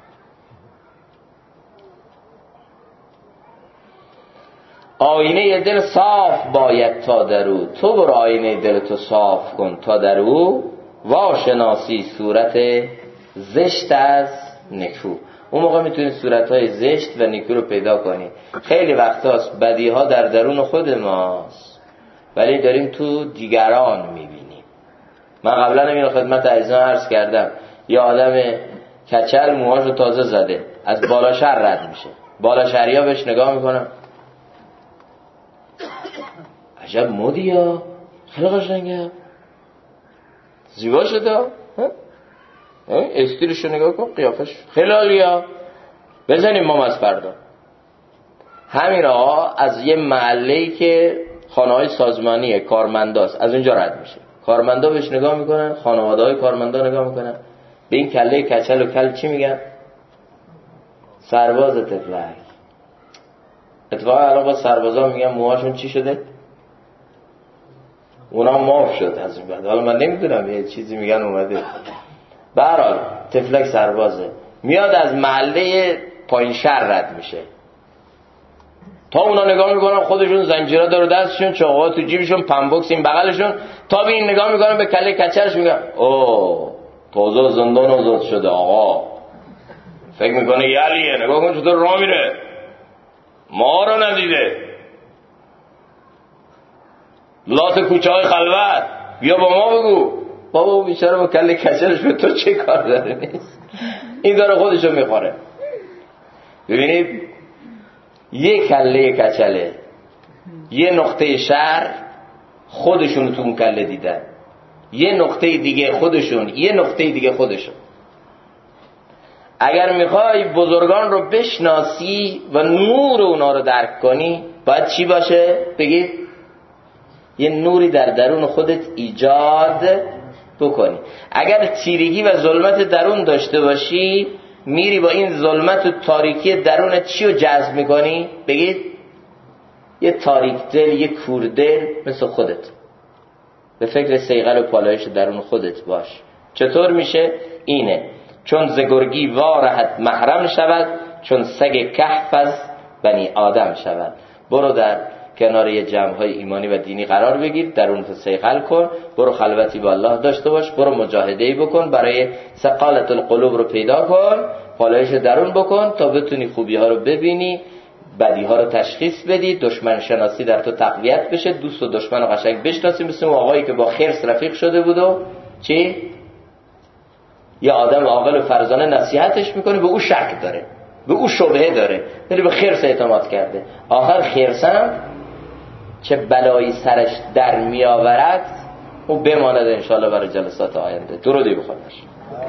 آینه دل صاف باید تا درو، تو برو آینه دل تو صاف کن تا درو، واشناسی صورت زشت از نکو. اون موقع میتونی صورتهای زشت و نیکو رو پیدا کنی. خیلی وقتاست بدیها در درون خود ماست ولی داریم تو دیگران میبینیم. من قبلا همین خدمت عزیزان عرض کردم، یه آدم کچل موهاشو تازه زده از بالا شهر رد میشه، بالا شهریا بهش نگاه میکنن عجب مدیا، خیلی قشنگه، زیبا شده، استیلشو نگاه کن، قیافش خیلی عالیه، بزنیم ما از فردا. همین راه از یه محله‌ای که خانه‌های سازمانیه، کارمنداست، از اونجا رد میشه، کارمندا بهش نگاه میکنن، خانواده‌های کارمندا نگاه میکنن، به این کله کچل و کل چی میگن؟ سرباز تفلک. اتفاقا الان با سربازا میگن موهاشون چی شده؟ اونا معاف شد از این بعد. حالا من نمیدونم یه چیزی میگن اومده. به هر حال تفلک سربازه، میاد از محله پایین شهر رد میشه، تا اونا نگاه میکنن خودشون زنجیرا داره دستشون، چاقوها تو جیبشون، پنبوکس این بغلشون، تا به این نگاه میکنن به کله کچلش میگن اوه تازه زندان آزاد شده آقا. فکر میکنه یلیه، نگاه کن چطور راه میره، ما رو ندیده، لات کوچه های خلوت، بیا با ما بگو. بابا اون بیچاره با کله کچلش به تو چه کار داره؟ نیست، این داره خودشو میخوره. ببینید یه کله کچله، یه نقطه شهر خودشون تو اون کله دیدن، یه نقطه دیگه خودشون، یه نقطه دیگه خودشون. اگر میخوای بزرگان رو بشناسی و نور اونا رو درک کنی باید چی باشه؟ بگید یه نوری در درون خودت ایجاد بکنی. اگر تیریگی و ظلمت درون داشته باشی میری با این ظلمت و تاریکی درونت چی رو جذب میکنی؟ بگید یه تاریک دل، یه کور دل مثل خودت، به فکر صیقل و پالایش درون خودت باش. چطور میشه؟ اینه چون ز گرگی وارهت محرم شود، چون سگ کهف از بنی آدم شود. برو در کنار یه جمع‌های ایمانی و دینی قرار بگیر، درون تو صیقل کن، برو خلوتی با الله داشته باش، برو مجاهده‌ای بکن برای سقالت القلوب رو پیدا کن، پالایش درون بکن تا بتونی خوبی‌ها رو ببینی، بدی‌ها رو تشخیص بدی، دشمن شناسی در تو تقویت بشه، دوست و دشمن رو قشنگ بشناسی. مثل اون آقایی که با خرس رفیق شده بود و چی؟ یه آدم عاقل و فرزانه نصیحتش میکنه، به او شک داره، به او شبهه داره، ولی به خرس اعتماد کرده. آخر خرسم چه بلایی سرش در میآورد او بماند انشاءالله برای جلسات آینده. درودی بخونش.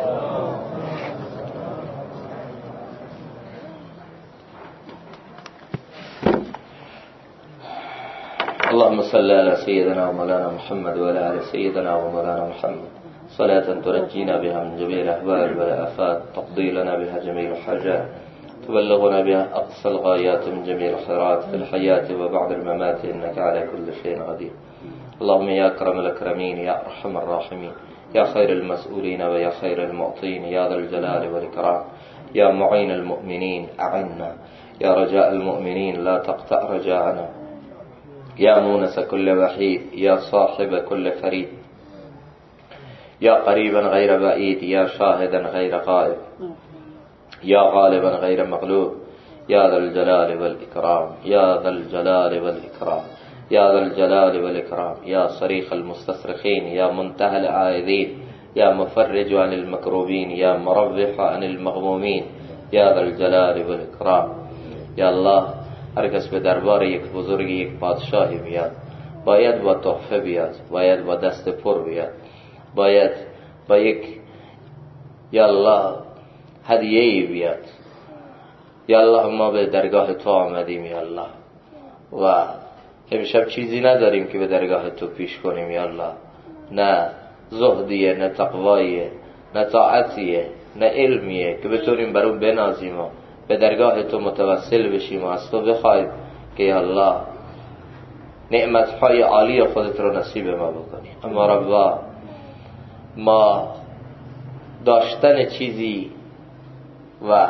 اللهم صل على سيدنا ومولانا محمد وعلى آل سيدنا ومولانا محمد صلاة ترجينا بها من جميع الأهوال والآفات، تقضي لنا بها جميع الحاجات، تبلغنا بها أقصى الغايات من جميع الخيرات في الحياة وبعد الممات، إنك على كل شيء قدير. اللهم يا أكرم الأكرمين، يا أرحم الراحمين، يا خير المسؤولين ويا خير المعطين، يا ذا الجلال والإكرام، يا معين المؤمنين أعنا، يا رجاء المؤمنين لا تقطع رجاءنا، يا مونس كل وحيد، يا صاحب كل فريد، يا قريبا غير بعيد، يا شاهدا غير غائب، يا غالبا غير مغلوب، يا ذا الجلال والإكرام، يا ذا الجلال والإكرام، يا ذا الجلال والإكرام، يا صريخ المستصرخين، يا منتهى العائذين، يا مفرج عن المكروبين، يا مرفح عن المغمومين، يا ذا الجلال والإكرام. يا الله هر کس به دربار یک بزرگ، یک پادشاهی بیاد باید با تحفه بیاد، باید با دست پر بیاد، باید با یک یا الله هدیه‌ای بیاد. یا الله ما به درگاه تو آمدیم یا الله و امشب چیزی نداریم که به درگاه تو پیش کنیم یا الله، نه زهدیه، نه تقواییه، نه طاعتیه، نه علمیه که بتونیم بر اون بنازیم و به درگاه تو متوسل بشیم و از تو بخوایم که یا الله نعمتهای عالی خودت رو نصیب ما بکنی. اما ربا ما داشتن چیزی و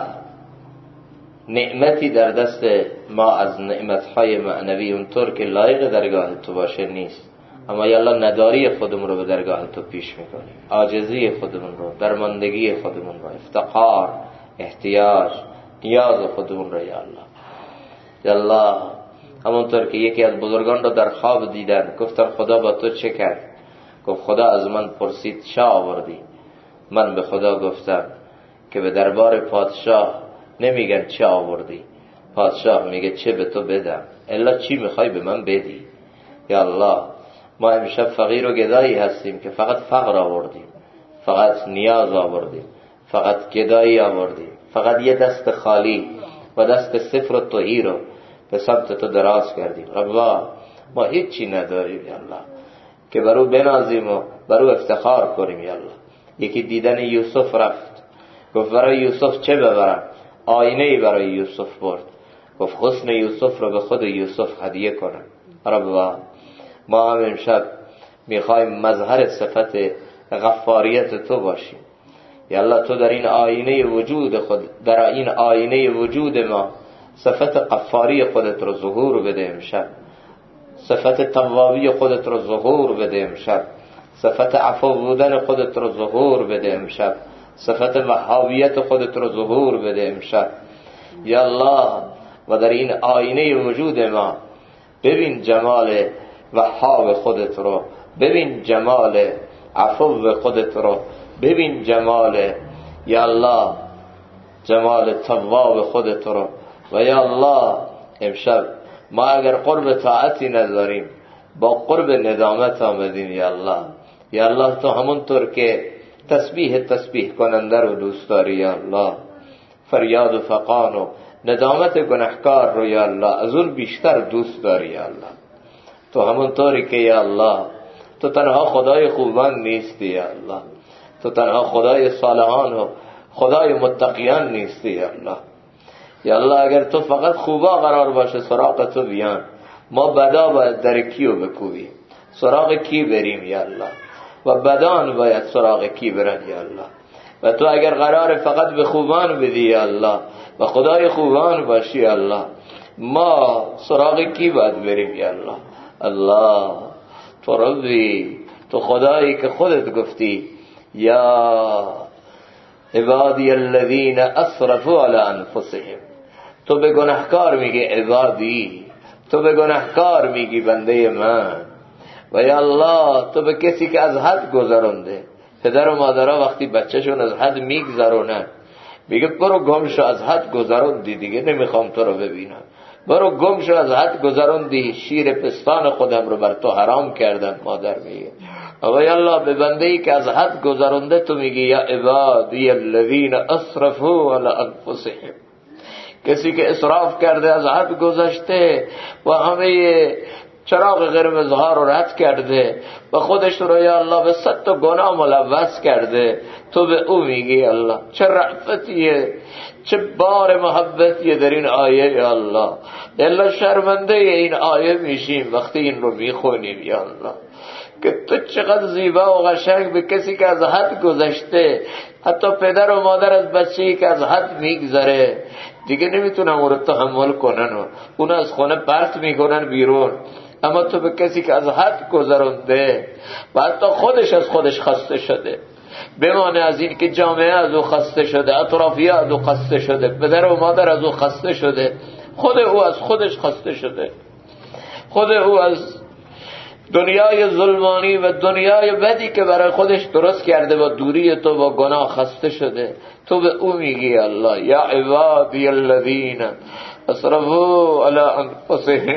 نعمتی در دست ما از نعمتهای معنوی اونطور که لایق درگاه تو باشه نیست، اما یا الله نداری خودمون رو به درگاه تو پیش میکنیم، عاجزی خودمون رو، درماندگی خودمون رو، افتقار، احتیاج، نیاز خودمون رو یا الله. یا الله همونطور که یکی از بزرگان رو در خواب دیدن، گفتن خدا با تو چه کرد؟ گفت خدا از من پرسید چه آوردی؟ من به خدا گفتم که به دربار پادشاه نمیگن چه آوردی، پادشاه میگه چه به تو بدم، الا چی میخوای به من بدی. یا الله ما امشب فقیر و گدایی هستیم که فقط فقر آوردیم، فقط نیاز آوردیم، فقط گدایی آوردیم، فقط یه دست خالی و دست صفر و تهی رو به سمت تو دراز کردیم. ربا ما هیچی نداریم یا الله که برو بنازیم و برو افتخار کنیم. یا الله یکی دیدن یوسف رفت، گفت برای یوسف چه ببرم؟ آینه‌ای برای یوسف برد، گفت حسن یوسف رو به خود یوسف هدیه کنم. ربا ما هم امشب میخوایم مظهر صفت غفاریت تو باشیم. یا الله تو در این آینه وجود خود، در این آینه وجود ما صفت غفاری خودت رو ظهور بده امشب، صفت توابی خودت رو ظهور بده امشب، صفت عفو بودن خودت رو ظهور بده امشب، صفت وهابیت خودت رو ظهور بده امشب. یا الله و در این آینه وجود ما ببین جمال وهاب خودت رو، ببین جمال عفو خودت رو، ببین جمال یا الله جمال تواب خودت رو. و یا الله امشب ما اگر قرب طاعتی نداریم با قرب ندامت آمدیم. یا الله یا الله تو همونطور که تسبیح کننده رو دوست داری یا الله، فریاد و فقان و ندامت گناهکار رو یا الله از اون بیشتر دوست داری. یا الله تو همونطوری که یا الله تو تنها خدای خوبان نیستی، یا الله تو تنها خدای صالحان و خدای متقیان نیستی. یا الله یا الله اگر تو فقط خوبا قرار باشه سراغ تو بیان، ما بدا باید در کیو بکوبیم، سراغ کی بریم یا الله، و بدان باید سراغ کی برن یا الله. و تو اگر قرار فقط به خوبان بدی یا الله و خدای خوبان باشی یا الله، ما سراغ کی باید بریم یا الله؟ الله تو ربی، تو خدایی که خودت گفتی یا عبادی الذین اسرفوا علی انفسهم، تو به گناهکار میگی عبادی، تو به گناهکار میگی بنده من. و یا الله تو به کسی که از حد گذرونده، پدر و مادرها وقتی بچهشون از حد میگذرونن میگه برو گم شو، از حد گذروندی دیگه نمیخوام تو رو ببینم، برو گم شو از حد گذروندی، شیر پستان خودم رو بر تو حرام کردم. مادر میگه و یا الله به بنده‌ای که از حد گذرونده تو میگی یا عبادی الذین اسرفوا علی انفسهم، کسی که اسراف کرده، از حد گذشته و همه چراغ قرمزها رو رد کرده و خودش رو یا الله به 100 تا گناه ملوث کرده، تو به او میگی الله چه رأفتیه، چه بار محبتیه در این آیه یا الله. الا شرمنده این آیه میشیم وقتی این رو میخونیم یا الله که تو چقدر زیبا و قشنگ به کسی که از حد گذشته، حتی پدر و مادر از بچه‌ای که از حد میگذره دیگه نمیتونن اون رو تحمل کنن و اون از خونه پرت میکنن بیرون، اما تو به کسی که از حد گذرونده و حتی خودش از خودش خسته شده، بمانه از این که جامعه از او خسته شده، اطرافیه از او خسته شده، پدر و مادر از او خسته شده، خود او از خودش خسته شده، خود او از دنیای ظلمانی و دنیای بدی که برای خودش درست کرده و دوری تو با گناه خسته شده، تو به او میگی الله یا عبادی الذین اسرفوا علی انفسهم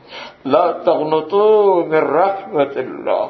لا تقنطوا من رحمت الله،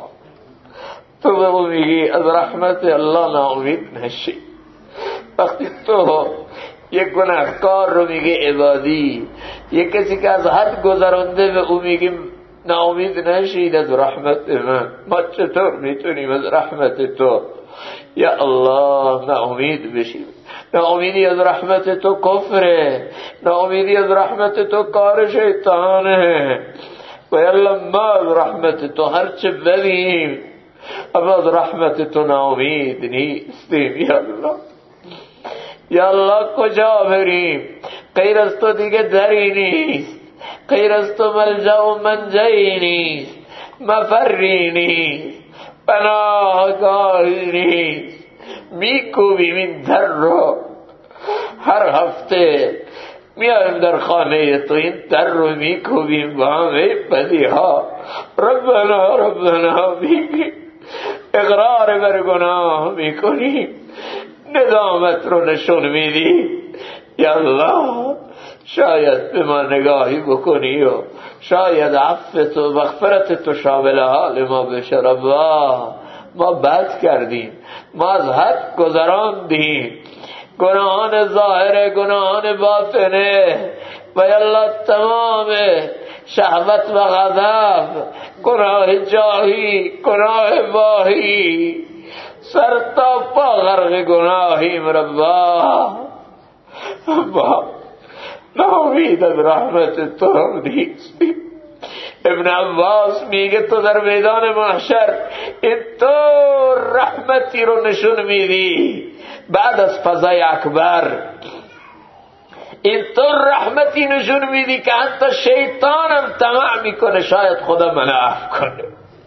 تو به او میگی از رحمت الله ناامید نشی. وقتی تو یک گناهکار رو میگی عبادی، یک کسی که از حد گذرانده به او میگی ناامید نشید از رحمت من. ما چطور میتونیم از رحمت تو یا الله ناامید بشیم؟ ناامیدی از رحمت تو کفره، ناامیدی از رحمت تو کار شیطانه. و یالله ما از رحمت تو هرچه بریم اما از رحمت تو ناامید نیستیم. یا الله یا الله کجا بریم؟ غیر از تو دیگه دری نیست، غیر از تو ملجا و منجایی نیست، مفری نیست، پناهگاهی نیست. میکوبیم این در رو، هر هفته میایم در خانه تو این در رو میکوبیم با همه بدی ها. ربنا ربنا میگیم، اقرار بر گناه میکنیم، ندامت رو نشون میدیم. یا الله شاید به ما نگاهی بکنی و شاید عفت و مغفرت تو شامل حال ما بشه. ربا ما بد کردیم، ما از حد گذراندیم، گناهان ظاهره، گناهان باطنه و یالله تمام شهوت و غضب، گناه جاهی، گناه واهی، سر تا پا غرق گناهیم. ربا ما ناامید از رحمت تو نیستیم. ابن عباس میگه تو در میدان محشر این تو رحمتی رو نشون میدی بعد از فضای اکبر، این تو رحمتی نشون میدی که حتی شیطانم طمع میکنه شاید خدا منو عفو کنه.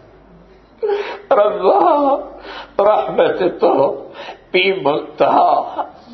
ربا رحمت تو بی منتها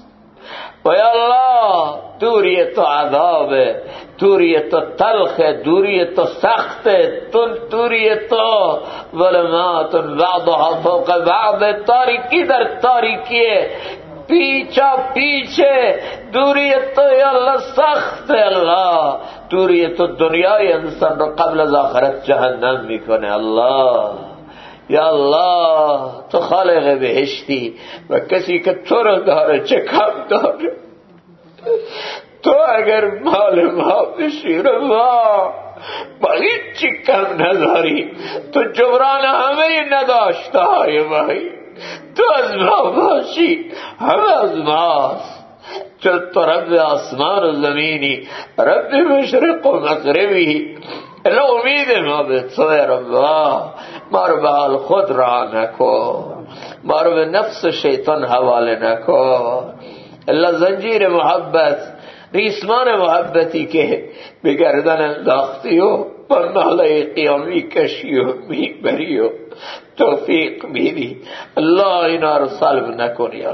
و یا الله دوری تو عذابه، دوری تو تلخه، دوری تو سخته، دوری تو ظلمات بعضها فوق بعض، تاریکی در تاریکیه، پیچا پیچه. دوری تو یا الله سخته. الله دوری تو دنیای انسان رو قبل از آخرت جهنم میکنه. الله یا الله تو خالق بهشتی و کسی که تو رو داره چه کم داره؟ تو اگر مال ما بشی ما هیچی کم نداری، تو جبران همه نداشته های مایی، تو از ما باشی همه از ماست. چون تو رب آسمان و زمینی، رب مشرق و مغربی. الا امید ما به توی ربا، ما رو به حال خود را نکن، ما رو به نفس شیطان حواله نکن. الا زنجیر محبت، ریسمان محبتی که به گردن انداختی و با ناله قیامی کشی و میبری و توفیق میدی. الله اینا رو سلب نکنی.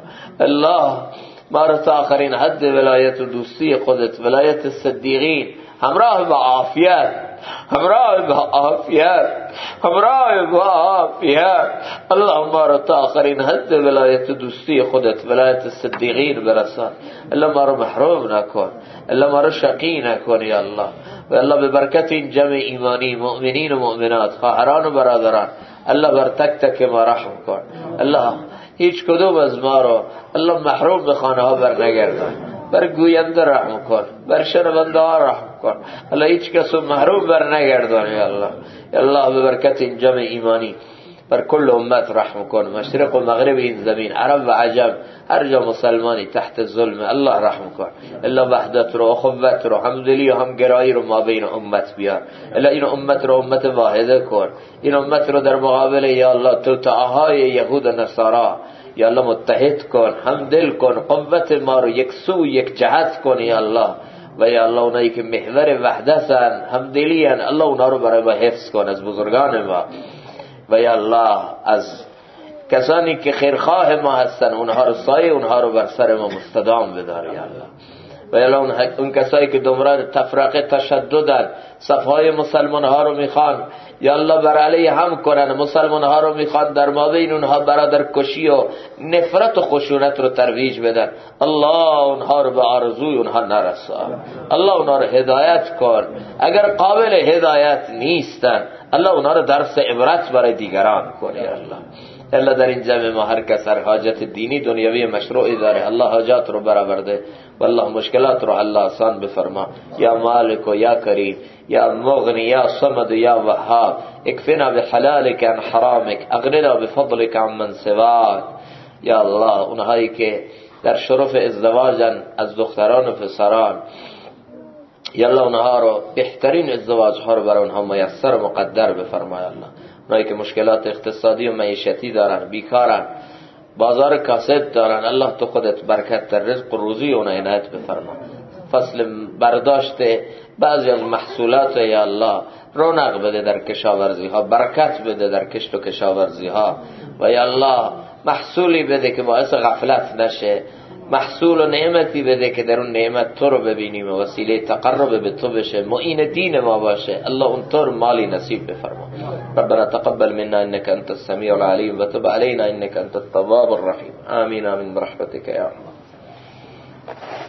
الله ما رو تا آخرین حد ولایت و دوستی خودت، ولایت صدیقین، همراه با عافیت، همراه با عافیت، همراه با عافیت. الله ما رو تا آخرین حد ولایت و دوستی خودت، ولایت صدیقین برسان. الله ما رو محروم نکن، الله ما رو شقی نکن. یا الله و الله به برکت این جمع ایمانی، مؤمنین و مؤمنات، خواهران و برادران، الله بر تک تک ما رحم کن. الله هیچ کدوم از ما رو الله محروم به خانه ها بر نگردان، بر گوینده رحم کن، بر شنونده ها رحم کن. الله هیچ کس محروم بر نگردان. یا الله یا الله به برکت این جمع ایمانی بر کل امت رحم کن، مشرق و مغرب این زمین، عرب و عجم، هر جا مسلمانی تحت ظلم الله رحم کن. الله وحدت رو، اخوت رو، همدلی و همگرایی رو ما بین امت بیار. الله این امت رو امت واحده کن، این امت رو در مقابل یا الله توطئه‌های یهود و نصارا یا الله متحد کن، همدل کن، قوت ما رو یک سو یک جهت کن. یا الله و یا الله اونایی که محور وحدتن، همدلی ان، الله اونا رو برای ما حفظ کن از بزرگان ما. و یا الله از کسانی که خیرخواه ما هستن اونها رو سایه، اونها رو بر سر ما مستدام بدار. یا الله و یا الله اون کسایی که دنبال تفرقه تشددن، صفهای مسلمان ها رو میخوان یا الله بر علیه هم کنن، مسلمان ها رو میخوان در مابین اونها برادر کشی و نفرت و خشونت رو ترویج بدن. الله اونها رو به آرزوی اونها نرسان، الله اونها رو هدایت کن. اگر قابل هدایت نیستن الله اونها رو درس عبرت برای دیگران کن. یا الله الله در این جمع ما هر کس هر حاجت دینی دنیوی مشروعی داره الله حاجات رو برآورده والله مشکلات رو الله آسان بفرما. یا مالک و یا کریم یا مغنی یا صمد یا وهاب اکفنا بحلالک عن حرامک اغننا بفضلک عن من سواک. یا الله اونهایی که در شرف ازدواجن از دختران و پسران، یا الله اونها رو بهترین ازدواج ها رو برای اونها میسر و مقدر بفرما. یا الله اونهایی که مشکلات اقتصادی و معیشتی دارن، بیکارن، بازار کاسد دارن، الله تو خودت برکت در رزق و روزی اونها عنایت بفرما. فصل برداشت بعضی از محصولات یا الله رونق بده در کشاورزی ها، برکت بده در کشت و کشاورزی ها و یا الله محصولی بده که باعث غفلت نشه، محصول و نعمتی بده که در اون نعمت تو رو ببینیم و وسیله تقرب به تو بشه، معین دین ما باشه. الله اونطور مالی نصیب بفرما. ربنا تقبل منا انك انت السميع العليم وتب علينا انك انت التواب الرحيم. آمين آمين برحمتك يا الله.